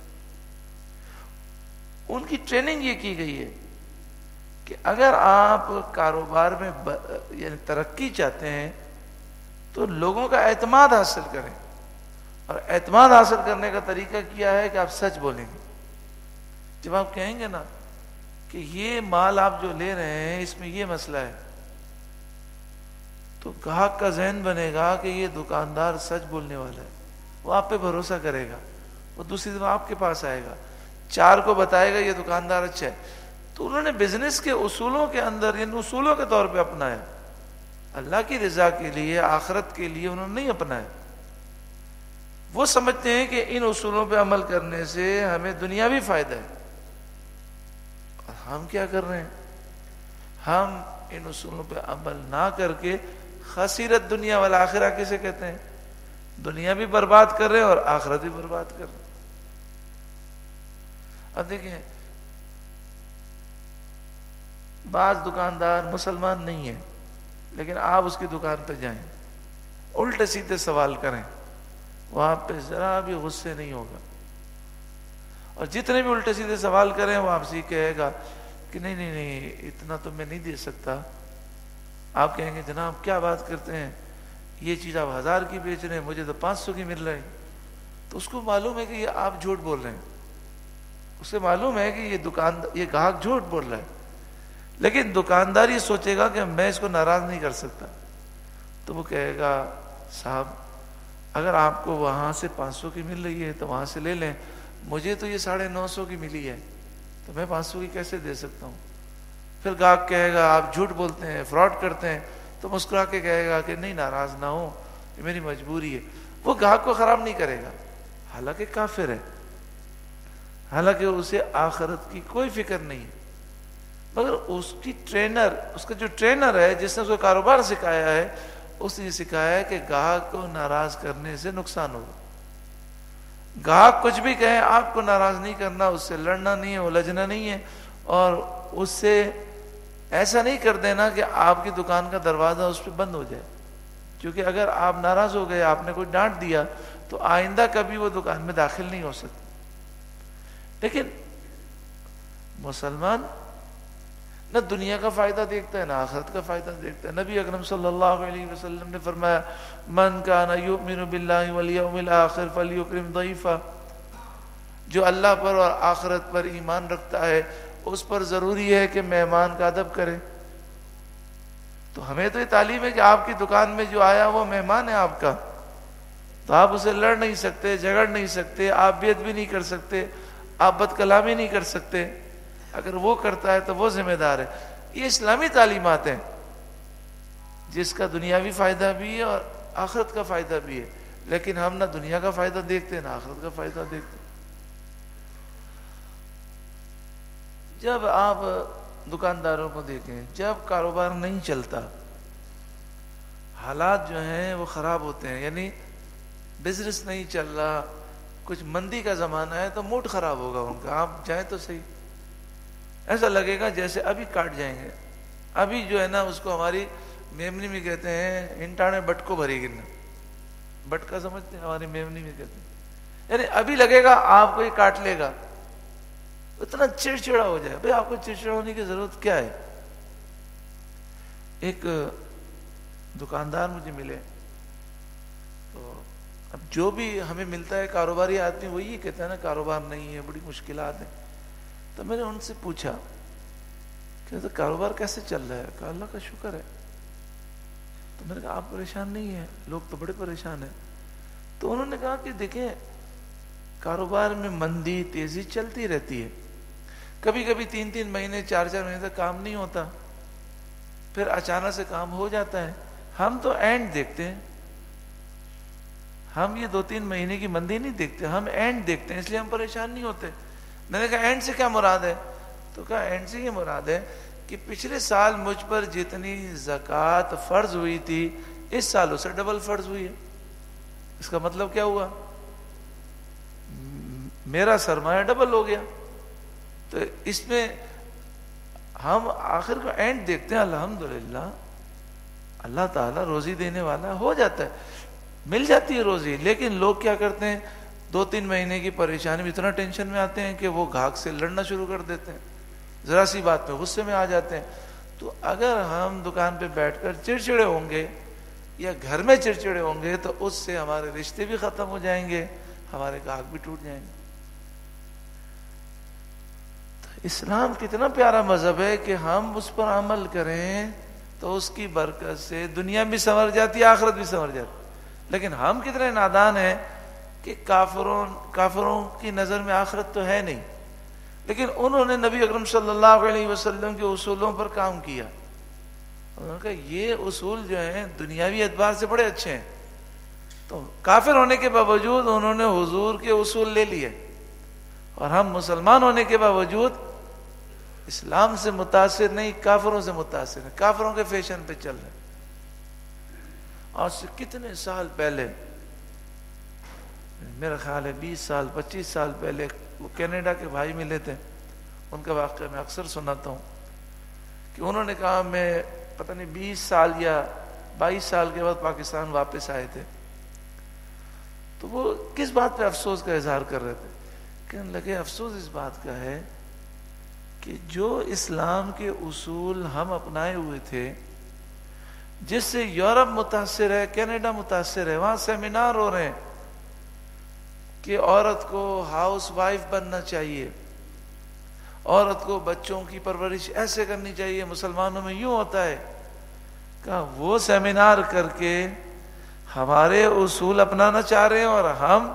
ان کی ٹریننگ یہ کی گئی ہے کہ اگر آپ کاروبار میں یعنی ترقی چاہتے ہیں تو لوگوں کا اعتماد حاصل کریں، اور اعتماد حاصل کرنے کا طریقہ کیا ہے کہ آپ سچ بولیں گے. جب آپ کہیں گے نا کہ یہ مال آپ جو لے رہے ہیں اس میں یہ مسئلہ ہے، تو گاہک کا ذہن بنے گا کہ یہ دکاندار سچ بولنے والا ہے، وہ آپ پہ بھروسہ کرے گا، وہ دوسری دفعہ آپ کے پاس آئے گا، 4 کو بتائے گا یہ دکاندار اچھا ہے. تو انہوں نے بزنس کے اصولوں کے اندر ان اصولوں کے طور پہ اپنایا، اللہ کی رضا کے لیے، آخرت کے لیے انہوں نے نہیں اپنایا. وہ سمجھتے ہیں کہ ان اصولوں پہ عمل کرنے سے ہمیں دنیاوی فائدہ ہے، اور ہم کیا کر رہے ہیں؟ ہم ان اصولوں پہ عمل نہ کر کے خسیرت دنیا والآخرہ کسے کہتے ہیں؟ دنیا بھی برباد کر رہے ہیں اور آخرت بھی برباد کر رہے ہیں. اب دیکھیں، بعض دکاندار مسلمان نہیں ہیں، لیکن آپ اس کی دکان پہ جائیں، الٹے سیدھے سوال کریں، وہاں پہ ذرا بھی غصے نہیں ہوگا، اور جتنے بھی الٹے سیدھے سوال کریں وہ آپ سے کہے گا کہ نہیں نہیں نہیں اتنا تو میں نہیں دے سکتا. آپ کہیں گے جناب کیا بات کرتے ہیں، یہ چیز آپ 1000 کی بیچ رہے ہیں، مجھے تو 500 کی مل رہی. تو اس کو معلوم ہے کہ یہ آپ جھوٹ بول رہے ہیں، اسے معلوم ہے کہ یہ گاہک جھوٹ بول رہا ہے، لیکن دکاندار یہ سوچے گا کہ میں اس کو ناراض نہیں کر سکتا. تو وہ کہے گا صاحب اگر آپ کو وہاں سے 500 کی مل رہی ہے تو وہاں سے لے لیں، مجھے تو یہ 950 کی ملی ہے، تو میں 500 کی کیسے دے سکتا ہوں. پھر گاہک کہے گا آپ جھوٹ بولتے ہیں، فراڈ کرتے ہیں. تو مسکرا کے کہے گا کہ نہیں ناراض نہ ہو، یہ میری مجبوری ہے. وہ گاہک کو خراب نہیں کرے گا، حالانکہ کافر ہے، حالانکہ اسے آخرت کی کوئی فکر نہیں ہے، مگر اس کا جو ٹرینر ہے جس نے اس کو کاروبار سکھایا ہے، اس نے یہ سکھایا ہے کہ گاہک کو ناراض کرنے سے نقصان ہوگا. گاہک کچھ بھی کہے آپ کو ناراض نہیں کرنا، اس سے لڑنا نہیں ہے، الجھنا نہیں ہے، اور اس سے ایسا نہیں کر دینا کہ آپ کی دکان کا دروازہ اس پہ بند ہو جائے. کیونکہ اگر آپ ناراض ہو گئے، آپ نے کوئی ڈانٹ دیا، تو آئندہ کبھی وہ دکان میں داخل نہیں ہو سکتا. لیکن مسلمان نہ دنیا کا فائدہ دیکھتا ہے نہ آخرت کا فائدہ دیکھتا ہے. نبی اکرم صلی اللہ علیہ وسلم نے فرمایا من کان یؤمن باللہ والیوم الآخر فلیکرم ضیفہ، جو اللہ پر اور آخرت پر ایمان رکھتا ہے اس پر ضروری ہے کہ مہمان کا ادب کرے. تو ہمیں تو یہ تعلیم ہے کہ آپ کی دکان میں جو آیا وہ مہمان ہے آپ کا، تو آپ اسے لڑ نہیں سکتے، جھگڑ نہیں سکتے، آپ بے ادبی نہیں کر سکتے، آپ بد کلامی نہیں کر سکتے. اگر وہ کرتا ہے تو وہ ذمہ دار ہے. یہ اسلامی تعلیمات ہیں جس کا دنیاوی فائدہ بھی ہے اور آخرت کا فائدہ بھی ہے، لیکن ہم نہ دنیا کا فائدہ دیکھتے نہ آخرت کا فائدہ دیکھتے. جب آپ دکانداروں کو دیکھیں، جب کاروبار نہیں چلتا، حالات جو ہیں وہ خراب ہوتے ہیں، یعنی بزنس نہیں چل رہا، کچھ مندی کا زمانہ ہے، تو موڈ خراب ہوگا ان کا. آپ جائیں تو صحیح، ایسا لگے گا جیسے ابھی کاٹ جائیں گے. ابھی جو ہے نا اس کو ہماری میمنی میں کہتے ہیں انٹانے بٹ کو بھری گرنا، بٹ کا سمجھتے ہیں، ہماری میمنی میں کہتے ہیں، یعنی ابھی لگے گا آپ کو یہ کاٹ لے گا، اتنا چڑچڑا ہو جائے. بھئی آپ کو چڑچڑا ہونے کی ضرورت کیا ہے؟ ایک دکاندار مجھے ملے، تو اب جو بھی ہمیں ملتا ہے کاروباری آدمی وہ یہ کہتا ہے نا کاروبار نہیں ہے، بڑی مشکلات ہیں. تو میں نے ان سے پوچھا کہ کاروبار کیسے چل رہا ہے؟ کہا اللہ کا شکر ہے. تو میں نے کہا آپ پریشان نہیں ہیں؟ لوگ تو بڑے پریشان ہیں. تو انہوں نے کہا کہ دیکھیں کاروبار میں مندی تیزی چلتی رہتی ہے، کبھی کبھی 3 مہینے 4 مہینے تک کام نہیں ہوتا، پھر اچانک سے کام ہو جاتا ہے. ہم تو اینڈ دیکھتے ہیں، ہم یہ 2-3 مہینے کی مندی نہیں دیکھتے، ہم اینڈ دیکھتے ہیں، اس لیے ہم پریشان نہیں ہوتے. میں نے کہا اینڈ سے کیا مراد ہے؟ تو کہا اینڈ سے یہ مراد ہے کہ پچھلے سال مجھ پر جتنی زکوٰۃ فرض ہوئی تھی اس سال اسے ڈبل فرض ہوئی ہے. اس کا مطلب کیا ہوا؟ میرا سرمایہ ڈبل ہو گیا. تو اس میں ہم آخر کو اینڈ دیکھتے ہیں. الحمدللہ اللہ تعالیٰ روزی دینے والا ہو جاتا ہے، مل جاتی ہے روزی. لیکن لوگ کیا کرتے ہیں 2-3 مہینے کی پریشانی میں اتنا ٹینشن میں آتے ہیں کہ وہ گاہک سے لڑنا شروع کر دیتے ہیں، ذرا سی بات میں غصے میں آ جاتے ہیں. تو اگر ہم دکان پہ بیٹھ کر چڑچڑے ہوں گے یا گھر میں چڑچڑے ہوں گے تو اس سے ہمارے رشتے بھی ختم ہو جائیں گے, ہمارے گاہک بھی ٹوٹ جائیں گے. تو اسلام کتنا پیارا مذہب ہے کہ ہم اس پر عمل کریں تو اس کی برکت سے دنیا بھی سنور جاتی ہے, آخرت بھی سنور جاتی. لیکن ہم کتنے نادان ہیں کہ کافروں کی نظر میں آخرت تو ہے نہیں, لیکن انہوں نے نبی اکرم صلی اللہ علیہ وسلم کے اصولوں پر کام کیا. انہوں نے کہا یہ اصول جو ہیں دنیاوی اعتبار سے بڑے اچھے ہیں, تو کافر ہونے کے باوجود انہوں نے حضور کے اصول لے لیے, اور ہم مسلمان ہونے کے باوجود اسلام سے متاثر نہیں, کافروں سے متاثر ہیں, کافروں کے فیشن پہ چل رہے ہیں. آج سے کتنے سال پہلے, میرا خیال ہے 20 سال 25 سال پہلے, وہ کینیڈا کے بھائی ملے تھے, ان کا واقعہ میں اکثر سناتا ہوں کہ انہوں نے کہا میں پتہ نہیں 20 سال یا 22 سال کے بعد پاکستان واپس آئے تھے, تو وہ کس بات پہ افسوس کا اظہار کر رہے تھے. کہنے لگے افسوس اس بات کا ہے کہ جو اسلام کے اصول ہم اپنائے ہوئے تھے, جس سے یورپ متاثر ہے, کینیڈا متاثر ہے, وہاں سیمینار ہو رہے ہیں کہ عورت کو ہاؤس وائف بننا چاہیے, عورت کو بچوں کی پرورش ایسے کرنی چاہیے, مسلمانوں میں یوں ہوتا ہے. کہا وہ سیمینار کر کے ہمارے اصول اپنانا چاہ رہے ہیں اور ہم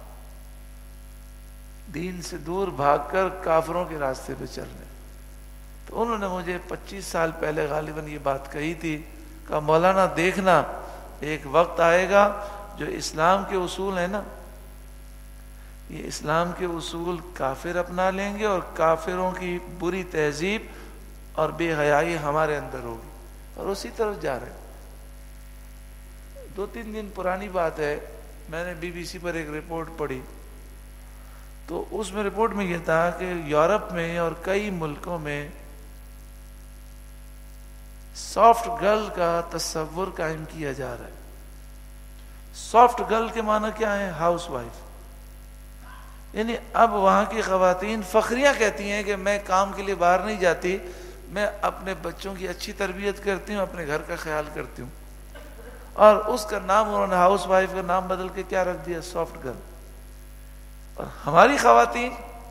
دین سے دور بھاگ کر کافروں کے راستے پہ چل رہے ہیں. تو انہوں نے مجھے 25 سال پہلے غالباً یہ بات کہی تھی. کہا مولانا دیکھنا ایک وقت آئے گا جو اسلام کے اصول ہیں نا, یہ اسلام کے اصول کافر اپنا لیں گے اور کافروں کی بری تہذیب اور بے حیائی ہمارے اندر ہوگی, اور اسی طرف جا رہے ہیں. 2-3 دن پرانی بات ہے, میں نے BBC پر ایک رپورٹ پڑھی, تو اس میں رپورٹ میں یہ تھا کہ یورپ میں اور کئی ملکوں میں سافٹ گرل کا تصور قائم کیا جا رہا ہے. سافٹ گرل کے معنی کیا ہے؟ Housewife. یعنی اب وہاں کی خواتین فخریہ کہتی ہیں کہ میں کام کے لیے باہر نہیں جاتی, میں اپنے بچوں کی اچھی تربیت کرتی ہوں, اپنے گھر کا خیال کرتی ہوں. اور اس کا نام انہوں نے ہاؤس وائف کا نام بدل کے کیا رکھ دیا؟ Soft girl. اور ہماری خواتین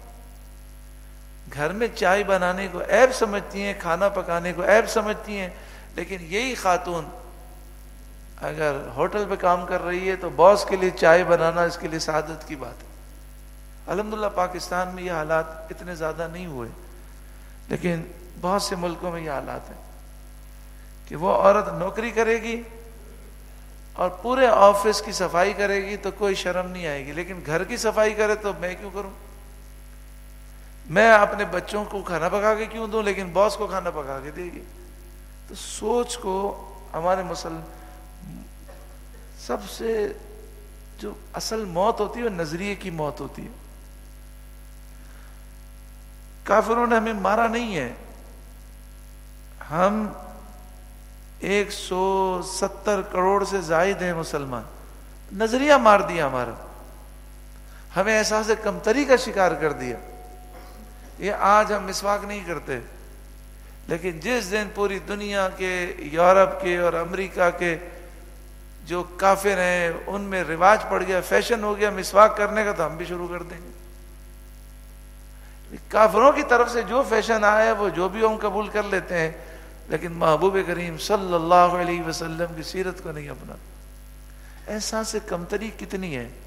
گھر میں چائے بنانے کو عیب سمجھتی ہیں, کھانا پکانے کو عیب سمجھتی ہیں, لیکن یہی خاتون اگر ہوٹل پہ کام کر رہی ہے تو باس کے لیے چائے بنانا اس کے لیے سعادت کی بات ہے. الحمدللہ پاکستان میں یہ حالات اتنے زیادہ نہیں ہوئے, لیکن بہت سے ملکوں میں یہ حالات ہیں کہ وہ عورت نوکری کرے گی اور پورے آفس کی صفائی کرے گی تو کوئی شرم نہیں آئے گی, لیکن گھر کی صفائی کرے تو میں کیوں کروں؟ میں اپنے بچوں کو کھانا پکا کے کیوں دوں, لیکن باس کو کھانا پکا کے دے گی. تو سوچ کو ہمارے سب سے جو اصل موت ہوتی ہے وہ نظریے کی موت ہوتی ہے. کافروں نے ہمیں مارا نہیں ہے, ہم 170 کروڑ سے زائد ہیں مسلمان, نظریہ مار دیا ہمارا, ہمیں احساس کمتری کا شکار کر دیا. یہ آج ہم مسواک نہیں کرتے, لیکن جس دن پوری دنیا کے, یورپ کے اور امریکہ کے جو کافر ہیں ان میں رواج پڑ گیا, فیشن ہو گیا مسواک کرنے کا, تو ہم بھی شروع کر دیں گے. کافروں کی طرف سے جو فیشن آیا ہے وہ جو بھی ہم قبول کر لیتے ہیں, لیکن محبوب کریم صلی اللہ علیہ وسلم کی سیرت کو نہیں اپنا. احساس کمتری کتنی ہے.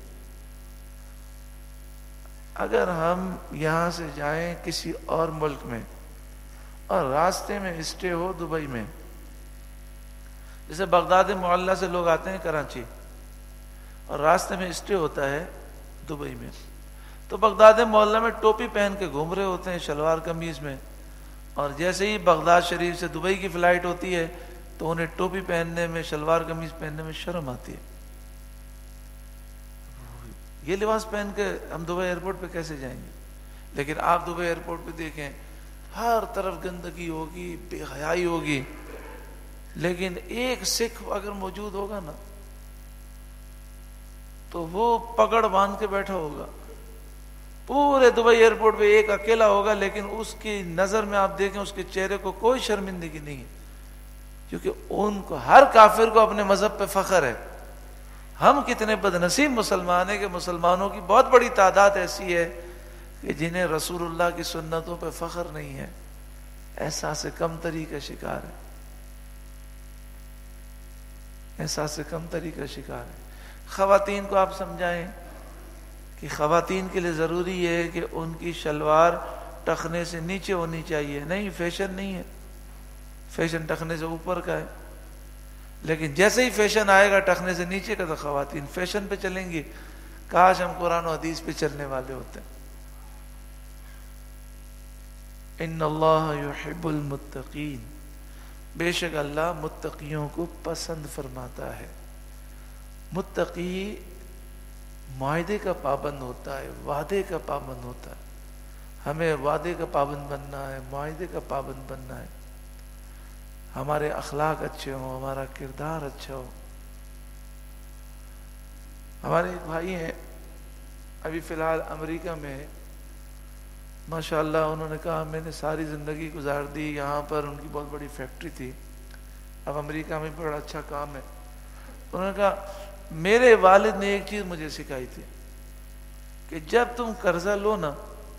اگر ہم یہاں سے جائیں کسی اور ملک میں اور راستے میں اسٹے ہو دبئی میں, جیسے بغداد معلیٰ سے لوگ آتے ہیں کراچی اور راستے میں اسٹے ہوتا ہے دبئی میں, تو بغداد معلیٰ میں ٹوپی پہن کے گھوم رہے ہوتے ہیں شلوار قمیض میں, اور جیسے ہی بغداد شریف سے دبئی کی فلائٹ ہوتی ہے تو انہیں ٹوپی پہننے میں, شلوار قمیض پہننے میں شرم آتی ہے. یہ لباس پہن کے ہم دبئی ایئرپورٹ پہ کیسے جائیں گے؟ لیکن آپ دبئی ایئرپورٹ پہ دیکھیں ہر طرف گندگی ہوگی, بے حیائی ہوگی, لیکن ایک سکھ اگر موجود ہوگا نا تو وہ پگڑ باندھ کے بیٹھا ہوگا. پورے دبئی ایئرپورٹ پہ ایک اکیلا ہوگا, لیکن اس کی نظر میں آپ دیکھیں اس کے چہرے کو کوئی شرمندگی نہیں ہے. کیونکہ ان کو ہر کافر کو اپنے مذہب پہ فخر ہے. ہم کتنے بدنصیب مسلمان ہیں کہ مسلمانوں کی بہت بڑی تعداد ایسی ہے کہ جنہیں رسول اللہ کی سنتوں پہ فخر نہیں ہے، احساس کمتری کا شکار ہے، احساس کمتری کا شکار ہے. خواتین کو آپ سمجھائیں کہ خواتین کے لیے ضروری ہے کہ ان کی شلوار ٹخنے سے نیچے ہونی چاہیے. نہیں، فیشن نہیں ہے، فیشن ٹخنے سے اوپر کا ہے. لیکن جیسے ہی فیشن آئے گا ٹخنے سے نیچے کا تو خواتین فیشن پہ چلیں گی. کاش ہم قرآن و حدیث پہ چلنے والے ہوتے. ان اللہ یحب المتقین، بے شک اللہ متقیوں کو پسند فرماتا ہے. متقی معاہدے کا پابند ہوتا ہے، وعدے کا پابند ہوتا ہے. ہمیں وعدے کا پابند بننا ہے، معاہدے کا پابند بننا ہے. ہمارے اخلاق اچھے ہوں، ہمارا کردار اچھا ہو. ہمارے ایک بھائی ہیں ابھی فی الحال امریکہ میں، ماشاءاللہ انہوں نے کہا میں نے ساری زندگی گزار دی یہاں پر، ان کی بہت بڑی فیکٹری تھی، اب امریکہ میں بڑا اچھا کام ہے. انہوں نے کہا میرے والد نے ایک چیز مجھے سکھائی تھی کہ جب تم قرضہ لو نا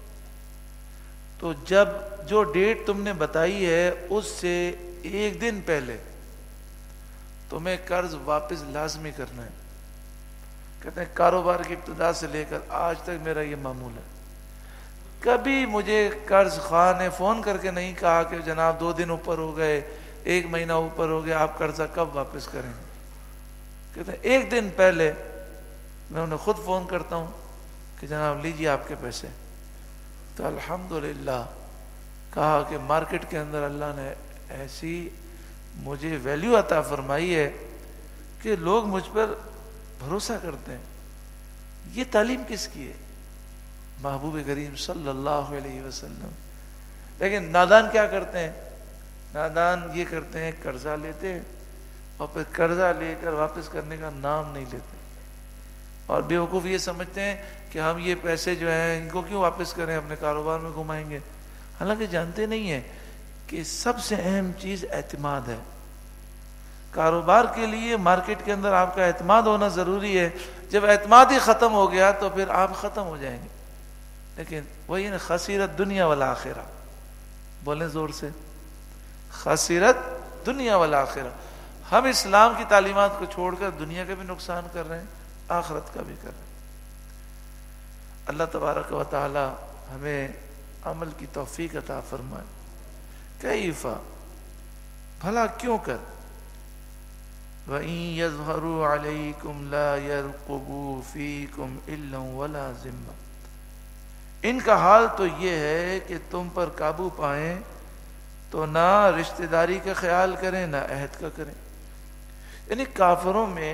تو جب جو ڈیٹ تم نے بتائی ہے اس سے ایک دن پہلے تمہیں قرض واپس لازمی کرنا ہے. کہتے ہیں کاروبار کی ابتدا سے لے کر آج تک میرا یہ معمول ہے. کبھی مجھے قرض خواہ نے فون کر کے نہیں کہا کہ جناب 2 دن اوپر ہو گئے، 1 مہینہ اوپر ہو گیا، آپ قرضہ کب واپس کریں گے. کہتے ہیں 1 دن پہلے میں انہیں خود فون کرتا ہوں کہ جناب لیجیے آپ کے پیسے. تو الحمدللہ کہا کہ مارکیٹ کے اندر اللہ نے ایسی مجھے ویلیو عطا فرمائی ہے کہ لوگ مجھ پر بھروسہ کرتے ہیں. یہ تعلیم کس کی ہے؟ محبوب کریم صلی اللہ علیہ وسلم. لیکن نادان کیا کرتے ہیں؟ نادان یہ کرتے ہیں قرضہ لیتے ہیں اور پھر قرضہ لے کر واپس کرنے کا نام نہیں لیتے، اور بیوقوف یہ سمجھتے ہیں کہ ہم یہ پیسے جو ہیں ان کو کیوں واپس کریں، اپنے کاروبار میں گھمائیں گے. حالانکہ جانتے نہیں ہیں کہ سب سے اہم چیز اعتماد ہے. کاروبار کے لیے مارکیٹ کے اندر آپ کا اعتماد ہونا ضروری ہے. جب اعتماد ہی ختم ہو گیا تو پھر آپ ختم ہو جائیں گے. لیکن وہی نا خسیرت دنیا والآخرہ، بولیں زور سے، خسیرت دنیا والآخرہ. ہم اسلام کی تعلیمات کو چھوڑ کر دنیا کا بھی نقصان کر رہے ہیں، آخرت کا بھی کر رہے ہیں. اللہ تبارک و تعالی ہمیں عمل کی توفیق عطا فرمائے. کیفا، بھلا کیوں کر، وَإِن يَظْهَرُوا عَلَيْكُمْ لَا يَرْقُبُوا فِيكُمْ إِلًّا وَلَا ذِمَّةً. ان کا حال تو یہ ہے کہ تم پر قابو پائیں تو نہ رشتہ داری کا خیال کریں نہ عہد کا کریں. یعنی کافروں میں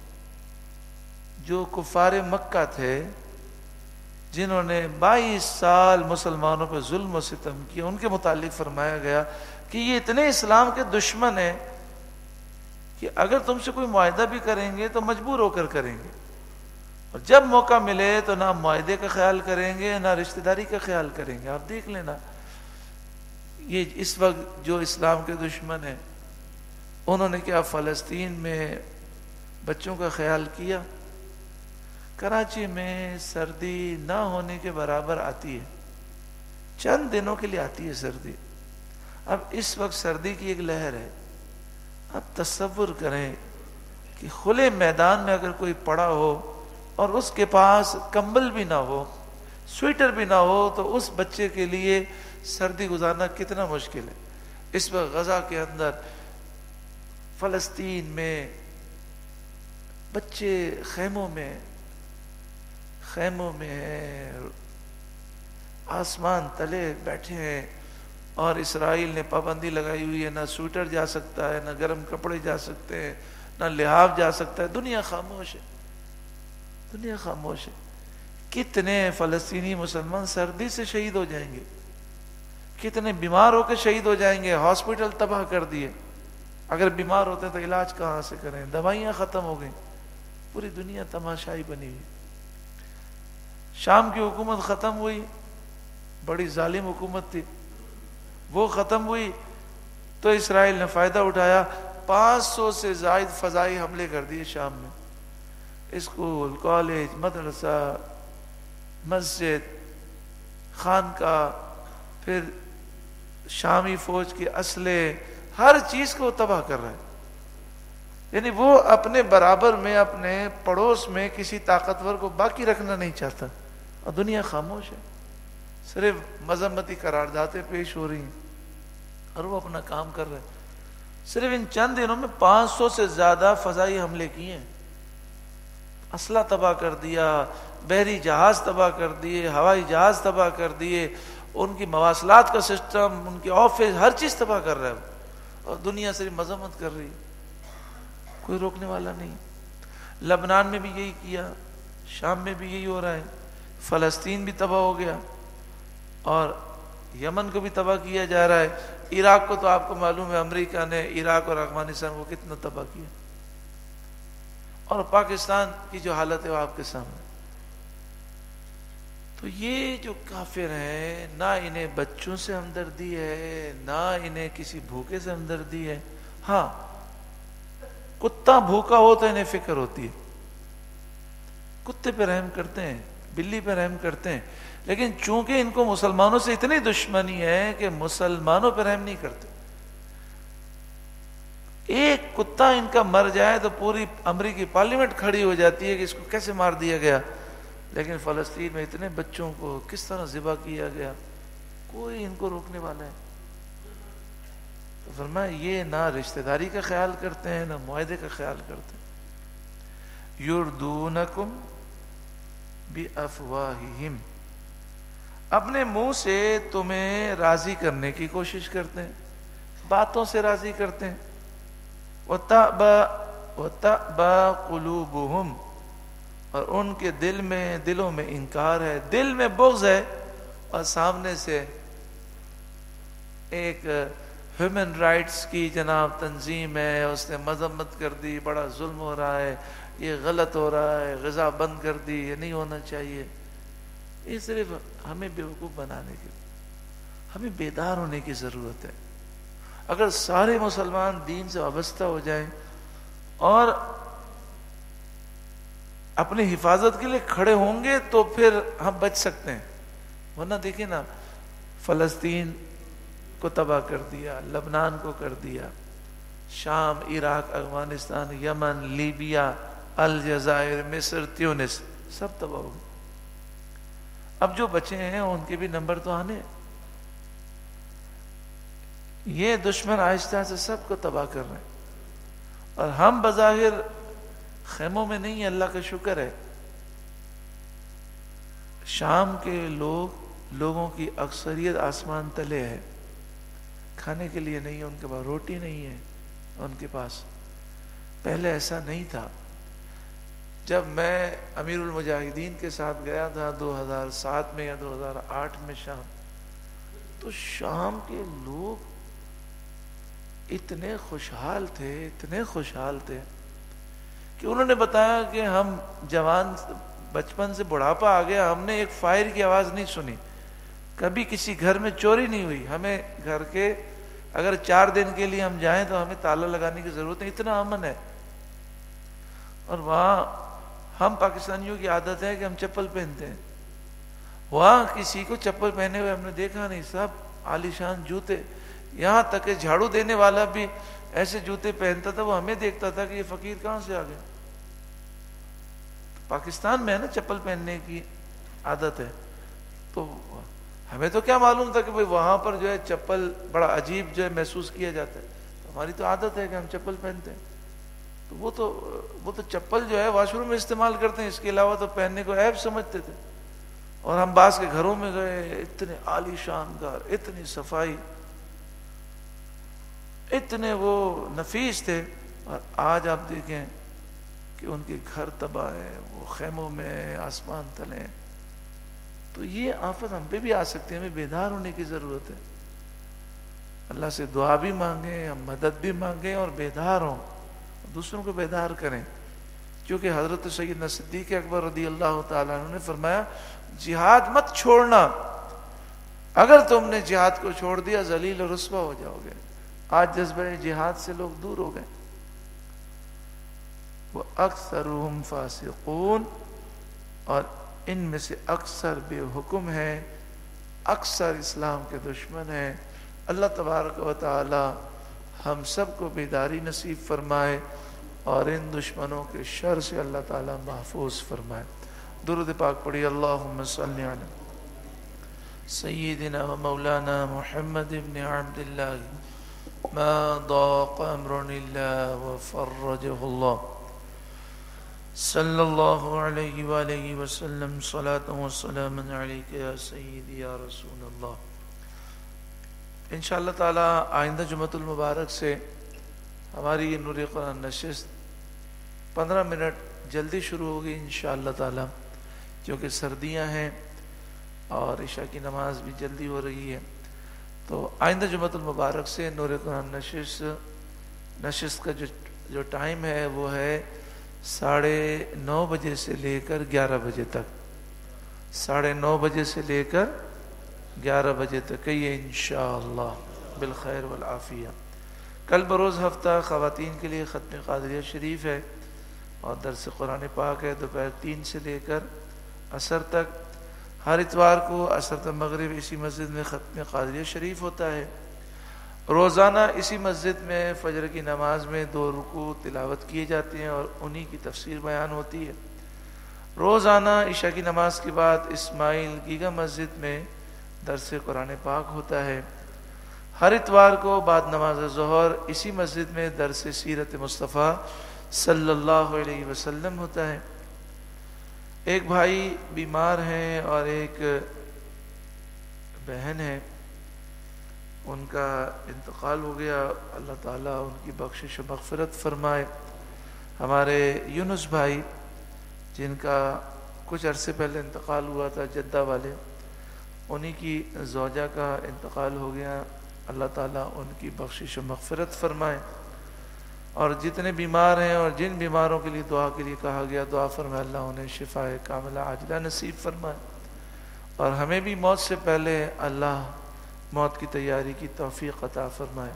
جو کفار مکہ تھے جنہوں نے 22 سال مسلمانوں پہ ظلم و ستم کیا، ان کے متعلق فرمایا گیا کہ یہ اتنے اسلام کے دشمن ہیں کہ اگر تم سے کوئی معاہدہ بھی کریں گے تو مجبور ہو کر کریں گے، اور جب موقع ملے تو نہ معاہدے کا خیال کریں گے نہ رشتہ داری کا خیال کریں گے. آپ دیکھ لینا یہ اس وقت جو اسلام کے دشمن ہیں انہوں نے کیا فلسطین میں بچوں کا خیال کیا؟ کراچی میں سردی نہ ہونے کے برابر آتی ہے، چند دنوں کے لیے آتی ہے سردی. اب اس وقت سردی کی ایک لہر ہے. اب تصور کریں کہ کھلے میدان میں اگر کوئی پڑا ہو اور اس کے پاس کمبل بھی نہ ہو، سویٹر بھی نہ ہو، تو اس بچے کے لیے سردی گزارنا کتنا مشکل ہے. اس وقت غزہ کے اندر، فلسطین میں بچے خیموں میں ہیں، آسمان تلے بیٹھے ہیں، اور اسرائیل نے پابندی لگائی ہوئی ہے، نہ سویٹر جا سکتا ہے، نہ گرم کپڑے جا سکتے ہیں، نہ لحاف جا سکتا ہے. دنیا خاموش ہے، دنیا خاموش ہے. کتنے فلسطینی مسلمان سردی سے شہید ہو جائیں گے، کتنے بیمار ہو کے شہید ہو جائیں گے. ہاسپٹل تباہ کر دیے، اگر بیمار ہوتے ہیں تو علاج کہاں سے کریں، دوائیاں ختم ہو گئیں. پوری دنیا تماشائی بنی ہوئی. شام کی حکومت ختم ہوئی، بڑی ظالم حکومت تھی، وہ ختم ہوئی. تو اسرائیل نے فائدہ اٹھایا، 500 سے زائد فضائی حملے کر دیے شام میں، اسکول، کالج، مدرسہ، مسجد، خانقاہ، پھر شامی فوج کے اسلحے، ہر چیز کو تباہ کر رہا ہے. یعنی وہ اپنے برابر میں، اپنے پڑوس میں کسی طاقتور کو باقی رکھنا نہیں چاہتا، اور دنیا خاموش ہے، صرف مذمتی قراردادیں پیش ہو رہی ہیں اور وہ اپنا کام کر رہے ہیں. صرف ان چند دنوں میں 500 سے زیادہ فضائی حملے کیے ہیں، اسلحہ تباہ کر دیا، بحری جہاز تباہ کر دیے، ہوائی جہاز تباہ کر دیے، ان کی مواصلات کا سسٹم، ان کے آفس، ہر چیز تباہ کر رہا ہے، اور دنیا صرف مذمت کر رہی ہے، کوئی روکنے والا نہیں. لبنان میں بھی یہی کیا، شام میں بھی یہی ہو رہا ہے، فلسطین بھی تباہ ہو گیا، اور یمن کو بھی تباہ کیا جا رہا ہے. عراق کو تو آپ کو معلوم ہے امریکہ نے عراق اور افغانستان کو کتنا تباہ کیا، اور پاکستان کی جو حالت ہے وہ آپ کے سامنے. تو یہ جو کافر ہیں، نہ انہیں بچوں سے ہمدردی ہے، نہ انہیں کسی بھوکے سے ہمدردی ہے. ہاں، کتا بھوکا ہو تو انہیں فکر ہوتی ہے، کتے پہ رحم کرتے ہیں، بلی پہ رحم کرتے ہیں، لیکن چونکہ ان کو مسلمانوں سے اتنی دشمنی ہے کہ مسلمانوں پہ رحم نہیں کرتے. ایک کتا ان کا مر جائے تو پوری امریکی پارلیمنٹ کھڑی ہو جاتی ہے کہ اس کو کیسے مار دیا گیا. لیکن فلسطین میں اتنے بچوں کو کس طرح ذبح کیا گیا، کوئی ان کو روکنے والا ہے. تو فرمایا یہ نہ رشتہ داری کا خیال کرتے ہیں، نہ معاہدے کا خیال کرتے ہیں. یردونکم بافواہہم، اپنے منہ سے تمہیں راضی کرنے کی کوشش کرتے ہیں، باتوں سے راضی کرتے ہیں. وَتَأْبَى قُلُوبُهُمْ، اور ان کے دلوں میں انکار ہے، دل میں بغض ہے، اور سامنے سے ایک ہیومن رائٹس کی جناب تنظیم ہے، اس نے مذمت کر دی، بڑا ظلم ہو رہا ہے، یہ غلط ہو رہا ہے، غذا بند کر دی، یہ نہیں ہونا چاہیے. یہ صرف ہمیں بیوقوف بنانے کے، ہمیں بیدار ہونے کی ضرورت ہے. اگر سارے مسلمان دین سے وابستہ ہو جائیں اور اپنی حفاظت کے لیے کھڑے ہوں گے تو پھر ہم بچ سکتے ہیں. ورنہ دیکھیں نا، فلسطین کو تباہ کر دیا، لبنان کو کر دیا، شام، عراق، افغانستان، یمن، لیبیا، الجزائر، مصر، تیونس، سب تباہ ہو گئے. اب جو بچے ہیں ان کے بھی نمبر تو آنے. یہ دشمن آہستہ سے سب کو تباہ کر رہے ہیں، اور ہم بظاہر خیموں میں نہیں ہیں، اللہ کا شکر ہے. شام کے لوگوں کی اکثریت آسمان تلے ہے، کھانے کے لیے نہیں ہے، ان کے پاس روٹی نہیں ہے ان کے پاس. پہلے ایسا نہیں تھا. جب میں امیر المجاہدین کے ساتھ گیا تھا 2007 میں یا 2008 میں شام، تو شام کے لوگ اتنے خوشحال تھے کہ انہوں نے بتایا کہ ہم جوان بچپن سے بڑھاپا آ گیا، ہم نے ایک فائر کی آواز نہیں سنی، کبھی کسی گھر میں چوری نہیں ہوئی. ہمیں گھر کے اگر 4 دن کے لیے ہم جائیں تو ہمیں تالا لگانے کی ضرورت نہیں، اتنا امن ہے. اور وہاں ہم پاکستانیوں کی عادت ہے کہ ہم چپل پہنتے ہیں، وہاں کسی کو چپل پہنے ہوئے ہم نے دیکھا نہیں، سب عالیشان جوتے. یہاں تک کہ جھاڑو دینے والا بھی ایسے جوتے پہنتا تھا، وہ ہمیں دیکھتا تھا کہ یہ فقیر کہاں سے آ گیا. پاکستان میں ہے نا چپل پہننے کی عادت ہے، تو ہمیں تو کیا معلوم تھا کہ بھئی وہاں پر جو ہے چپل بڑا عجیب جو ہے محسوس کیا جاتا ہے. ہماری تو عادت ہے کہ ہم چپل پہنتے ہیں. تو وہ تو چپل جو ہے واش روم میں استعمال کرتے ہیں، اس کے علاوہ تو پہننے کو عیب سمجھتے تھے. اور ہم بعض کے گھروں میں گئے، اتنے عالی شان گھر، اتنی صفائی، اتنے وہ نفیس تھے. اور آج آپ دیکھیں کہ ان کے گھر تباہ ہے، وہ خیموں میں، آسمان تلے. تو یہ آفت ہم پہ بھی آ سکتی ہے، ہمیں بیدار ہونے کی ضرورت ہے. اللہ سے دعا بھی مانگیں، ہم مدد بھی مانگیں، اور بیدار ہوں، دوسروں کو بیدار کریں. کیونکہ حضرت سیدنا صدیق اکبر رضی اللہ تعالیٰ عنہ نے فرمایا جہاد مت چھوڑنا، اگر تم نے جہاد کو چھوڑ دیا ذلیل و رسوا ہو جاؤ گے. آج جذبہ جہاد سے لوگ دور ہو گئے. وہ اکثرهم فاسقون، اور ان میں سے اکثر بے حکم ہیں، اکثر اسلام کے دشمن ہیں. اللہ تبارک و تعالی ہم سب کو بیداری نصیب فرمائے اور ان دشمنوں کے شر سے اللہ تعالی محفوظ فرمائے. درود پاک پڑھی. اللہم صلی علی سیدنا و مولانا محمد ابن عبداللہ ما ضاق امر اللہ وفرجہ اللہ صلی اللہ علیہ وآلہ وسلم. صلاۃ و سلام علیک یا سیدی یا رسول اللہ. انشاءاللہ تعالی آئندہ جمعۃ المبارک سے ہماری یہ نور قرآن نشست 15 منٹ جلدی شروع ہوگی انشاءاللہ تعالی، کیونکہ سردیاں ہیں اور عشاء کی نماز بھی جلدی ہو رہی ہے. تو آئندہ جمعۃ المبارک سے نور قرآن نشست کا جو ٹائم ہے وہ ہے 9:30 بجے سے لے کر 11 بجے تک. 9:30 بجے سے لے کر 11 بجے تک یہ انشاءاللہ بالخیر والعافیہ. کل بروز ہفتہ خواتین کے لیے ختم قادریہ شریف ہے اور درس قرآن پاک ہے دوپہر 3 سے لے کر عصر تک. ہر اتوار کو عصر تا مغرب اسی مسجد میں ختم قادریہ شریف ہوتا ہے. روزانہ اسی مسجد میں فجر کی نماز میں 2 رکوع تلاوت کیے جاتے ہیں اور انہی کی تفسیر بیان ہوتی ہے. روزانہ عشاء کی نماز کے بعد اسماعیل گیگا مسجد میں درس قرآن پاک ہوتا ہے. ہر اتوار کو بعد نماز ظہر اسی مسجد میں درس سیرت مصطفیٰ صلی اللہ علیہ وسلم ہوتا ہے. ایک بھائی بیمار ہیں اور ایک بہن ہے، ان کا انتقال ہو گیا. اللہ تعالیٰ ان کی بخشش و مغفرت فرمائے. ہمارے یونس بھائی جن کا کچھ عرصے پہلے انتقال ہوا تھا جدہ والے، انہی کی زوجہ کا انتقال ہو گیا. اللہ تعالیٰ ان کی بخشش و مغفرت فرمائے. اور جتنے بیمار ہیں اور جن بیماروں کے لیے دعا کے لیے کہا گیا دعا فرمائے، اللہ انہیں شفاء کاملہ عاجلہ نصیب فرمائے. اور ہمیں بھی موت سے پہلے اللہ موت کی تیاری کی توفیق عطا فرمائے.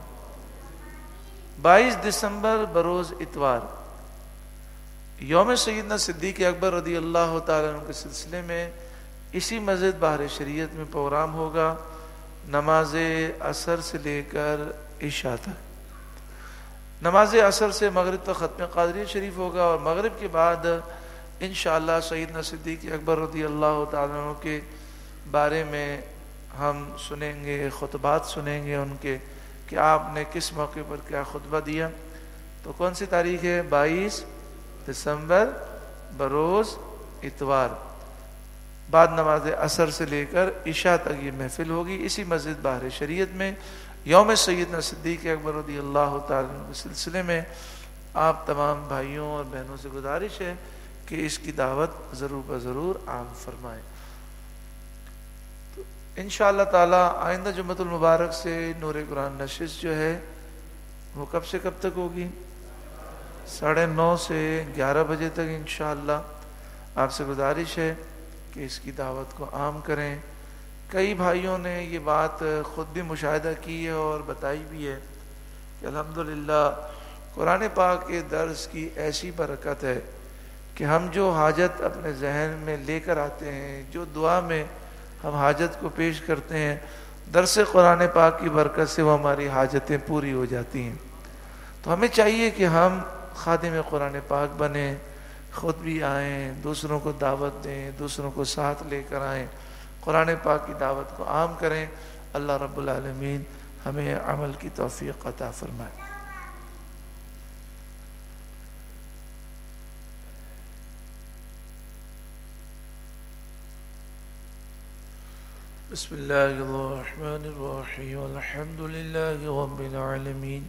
22 دسمبر بروز اتوار یوم سیدنا صدیق اکبر رضی اللہ تعالیٰ عنہ کے سلسلے میں اسی مسجد بہار شریعت میں پروگرام ہوگا. نماز عصر سے لے کر عشاء تک. نماز عصر سے مغرب تک ختم قادریہ شریف ہوگا اور مغرب کے بعد انشاءاللہ سیدنا صدیق اکبر رضی اللہ تعالیٰ عنہ کے بارے میں ہم سنیں گے، خطبات سنیں گے ان کے کہ آپ نے کس موقع پر کیا خطبہ دیا. تو کون سی تاریخ ہے؟ 22 دسمبر بروز اتوار. بعد نماز عصر سے لے کر عشاء تک یہ محفل ہوگی اسی مسجد بہار شریعت میں. یوم سیدنا صدیق اکبر رضی اللہ تعالیٰ عنہ کے سلسلے میں آپ تمام بھائیوں اور بہنوں سے گزارش ہے کہ اس کی دعوت ضرور بضرور عام فرمائیں. انشاءاللہ تعالی آئندہ جمعۃ المبارک سے نور قرآن نشست جو ہے وہ کب سے کب تک ہوگی؟ 9:30 سے 11 بجے تک انشاءاللہ. آپ سے گزارش ہے کہ اس کی دعوت کو عام کریں. کئی بھائیوں نے یہ بات خود بھی مشاہدہ کی ہے اور بتائی بھی ہے کہ الحمدللہ قرآن پاک کے درس کی ایسی برکت ہے کہ ہم جو حاجت اپنے ذہن میں لے کر آتے ہیں، جو دعا میں ہم حاجت کو پیش کرتے ہیں، درس قرآن پاک کی برکت سے وہ ہماری حاجتیں پوری ہو جاتی ہیں. تو ہمیں چاہیے کہ ہم خادم قرآن پاک بنیں، خود بھی آئیں، دوسروں کو دعوت دیں، دوسروں کو ساتھ لے کر آئیں، قرآن پاک کی دعوت کو عام کریں. اللہ رب العالمین ہمیں عمل کی توفیق عطا فرمائے. بسم اللہ الرحمن الرحیم الحمد للہ رب العالمین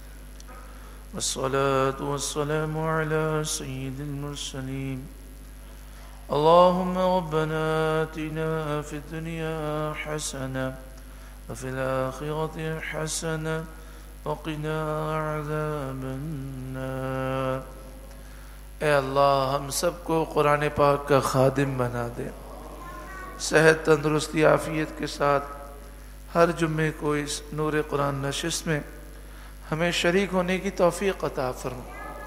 والصلاة والسلام على سید المرسلین. اللهم ربنا آتنا في الدنيا حسنة وفي الآخرة حسنة وقنا عذاب النار. اے اللہ ہم سب کو قرآن پاک کا خادم بنا دے. صحت تندرستی عافیت کے ساتھ ہر جمعے کو اس نور قرآن نشست میں ہمیں شریک ہونے کی توفیق عطا فرما۔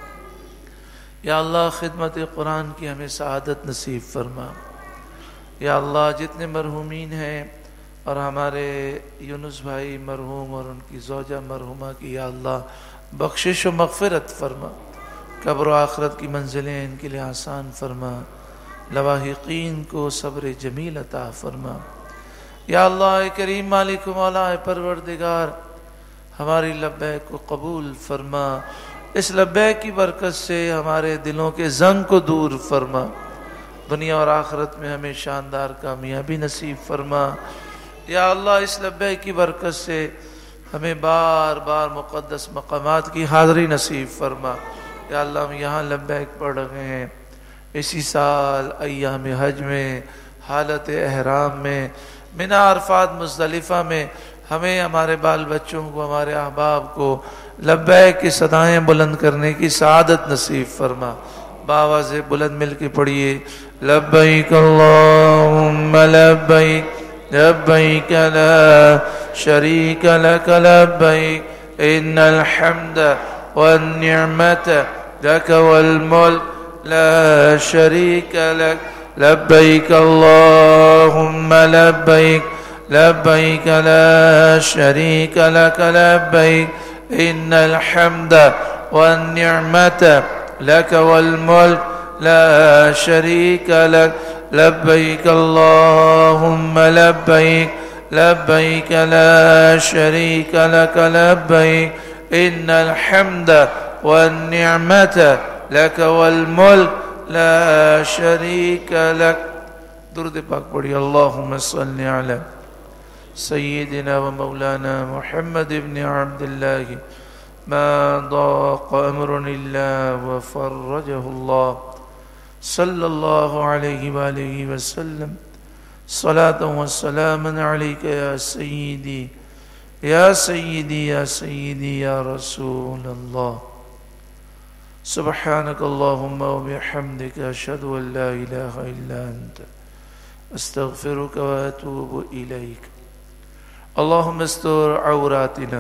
یا اللہ خدمت قرآن کی ہمیں سعادت نصیب فرما۔ یا اللہ جتنے مرحومین ہیں اور ہمارے یونس بھائی مرحوم اور ان کی زوجہ مرحومہ کی یا اللہ بخشش و مغفرت فرما، قبر و آخرت کی منزلیں ان کے لیے آسان فرما، لواحقین کو صبر جمیل عطا فرما۔ یا اللہ کریم مالک و مولا پروردگار ہماری لبیک کو قبول فرما، اس لبیک کی برکت سے ہمارے دلوں کے زنگ کو دور فرما، دنیا اور آخرت میں ہمیں شاندار کامیابی نصیب فرما۔ یا اللہ اس لبیک کی برکت سے ہمیں بار بار مقدس مقامات کی حاضری نصیب فرما۔ یا اللہ ہم یہاں لبیک پڑھ رہے ہیں، اسی سال ایام حج میں حالت احرام میں منا عرفات مزدلفہ میں ہمیں ہمارے بال بچوں کو ہمارے احباب کو لبیک کی صدائیں بلند کرنے کی سعادت نصیب فرما۔ بآواز بلند مل کے پڑھیے لبیک اللہم لبیک لبیک لا شریک لک لبیک ان الحمد والنعمت لک والملک لا شریک لک لبیک اللہم لبیک لبیک لا شریک لک لبیک ان الحمد والنعمت لک والملک لا شریک لک لبیک اللہم لبیک لبیک لا شریک لک لبیک ان الحمد والنعمت لک والملک لا شریک لک۔ درود پاک پڑھی اللہم صلی علی سیدنا و مولانا محمد ابن عبد اللہ ما ضاق امر الا وفرجہ اللہ صلی اللہ علیہ وآلہ وسلم صلاۃ و سلام علیک یا سیدی یا سیدی یا سیدی یا رسول اللہ۔ سبحانک اللہم و بحمدک اشہد ان لا الہ الا انت استغفرک و اتوب الیک۔ اللہم استر عوراتنا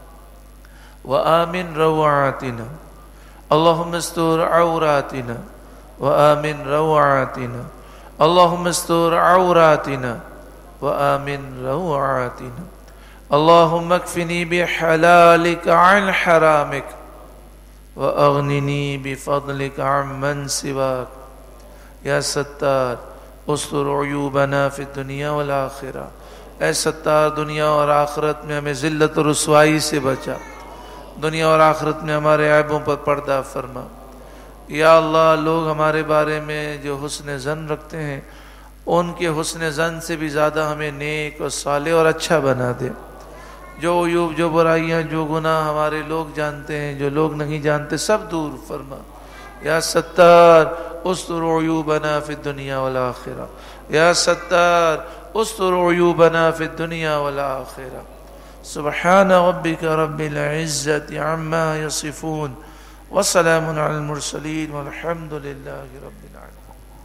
وآمن روعاتنا، اللہم استر عوراتنا وآمن روعاتنا، اللہم استر عوراتنا وآمن روعاتنا، اللہم اکفنی بحلالک عن حرامک وأغننی بفضلک عن من سواک۔ یا ستار استر عیوبنا فی الدنیا والآخرہ، اے ستار دنیا اور آخرت میں ہمیں ذلت و رسوائی سے بچا، دنیا اور آخرت میں ہمارے عیبوں پر پردہ فرما۔ یا اللہ لوگ ہمارے بارے میں جو حسن ظن رکھتے ہیں ان کے حسن ظن سے بھی زیادہ ہمیں نیک اور صالح اور اچھا بنا دے۔ جو عیوب جو برائیاں جو گناہ ہمارے لوگ جانتے ہیں جو لوگ نہیں جانتے سب دور فرما۔ یا ستار استر عیوبنا فی الدنیا والآخرہ، یا ستار استر عیوبنا فی الدنیا والآخرہ۔ سبحان ربک رب العزت عما یصفون وسلام علی المرسلین والحمد للہ رب العالمین۔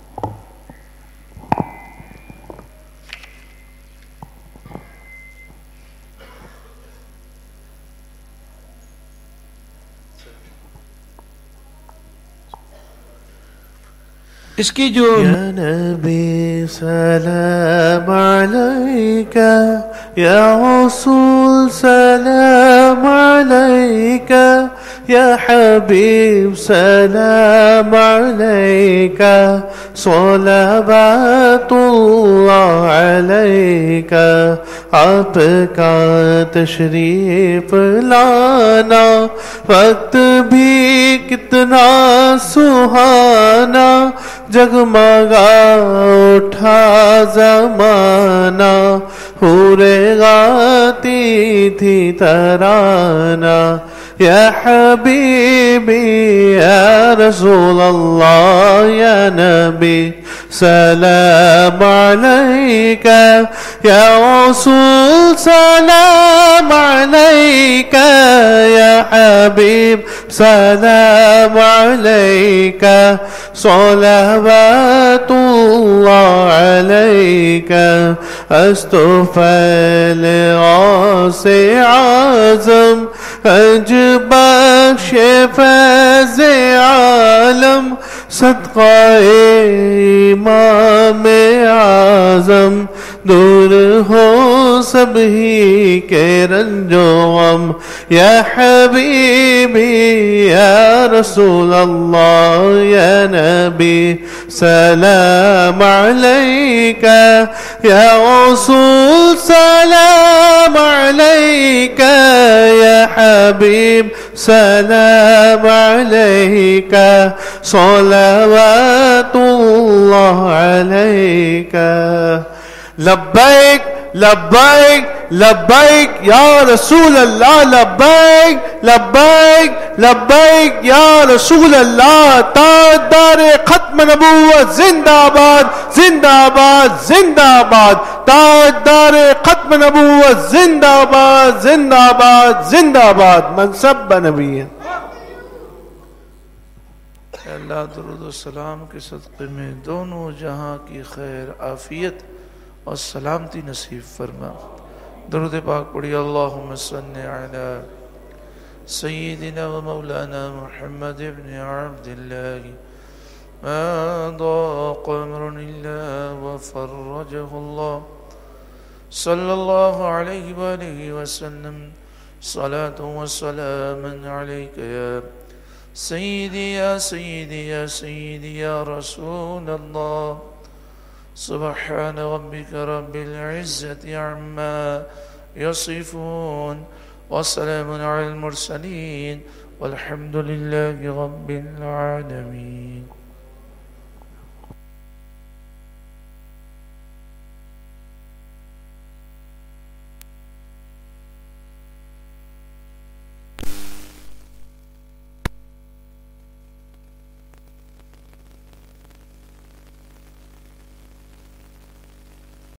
اس کی جو یا نبی سلام علیکہ، یا رسول سلام علیکہ، یا حبیب سلام علیکہ، صلوات اللہ علیکہ۔ آپ کا تشریف لانا وقت بھی کتنا سہانا، جگمگا اٹھا زمانہ، حوریں گاتی تھی ترانہ۔ یا حبیبی یا رسول اللہ، یا نبی سلام علیکہ، یا رسول سلام علیکہ، یا حبیب سلام عليك صلوات الله عليك استغفر غوث اعظم اجبر شفاز عالم صدقہ امام اعظم دور ہو سب ہی کے رنج و غم یا حبیبی یا رسول اللہ یا نبی سلام علیک یا رسول سلام علیک یا حبیب سلام علیک صلوات اللہ علیک لبیک لبیک لبیک یا رسول اللہ لبیک لبیک لبیک یا رسول اللہ تاجدار ختم نبوت زندہ باد زندہ باد زندہ باد تاجدار ختم نبوت زندہ باد زندہ باد زندہ باد منصب نبی ہے۔ اللہ درود و سلام کے صدقے میں دونوں جہاں کی خیر عافیت اور سلامتی نصیب فرما۔ درود پاک پڑھی اللہم صلی علی سیدنا و مولانا محمد ابن عبد اللہ ما ضاق امر الا وفرجہ اللہ صلی اللہ علیہ وآلہ وسلم صلاة و سلاما علیک یا سیدی یا سیدی یا سیدی یا رسول اللہ سبحان ربك رب العزة عما يصفون وسلام على المرسلين والحمد لله رب العالمين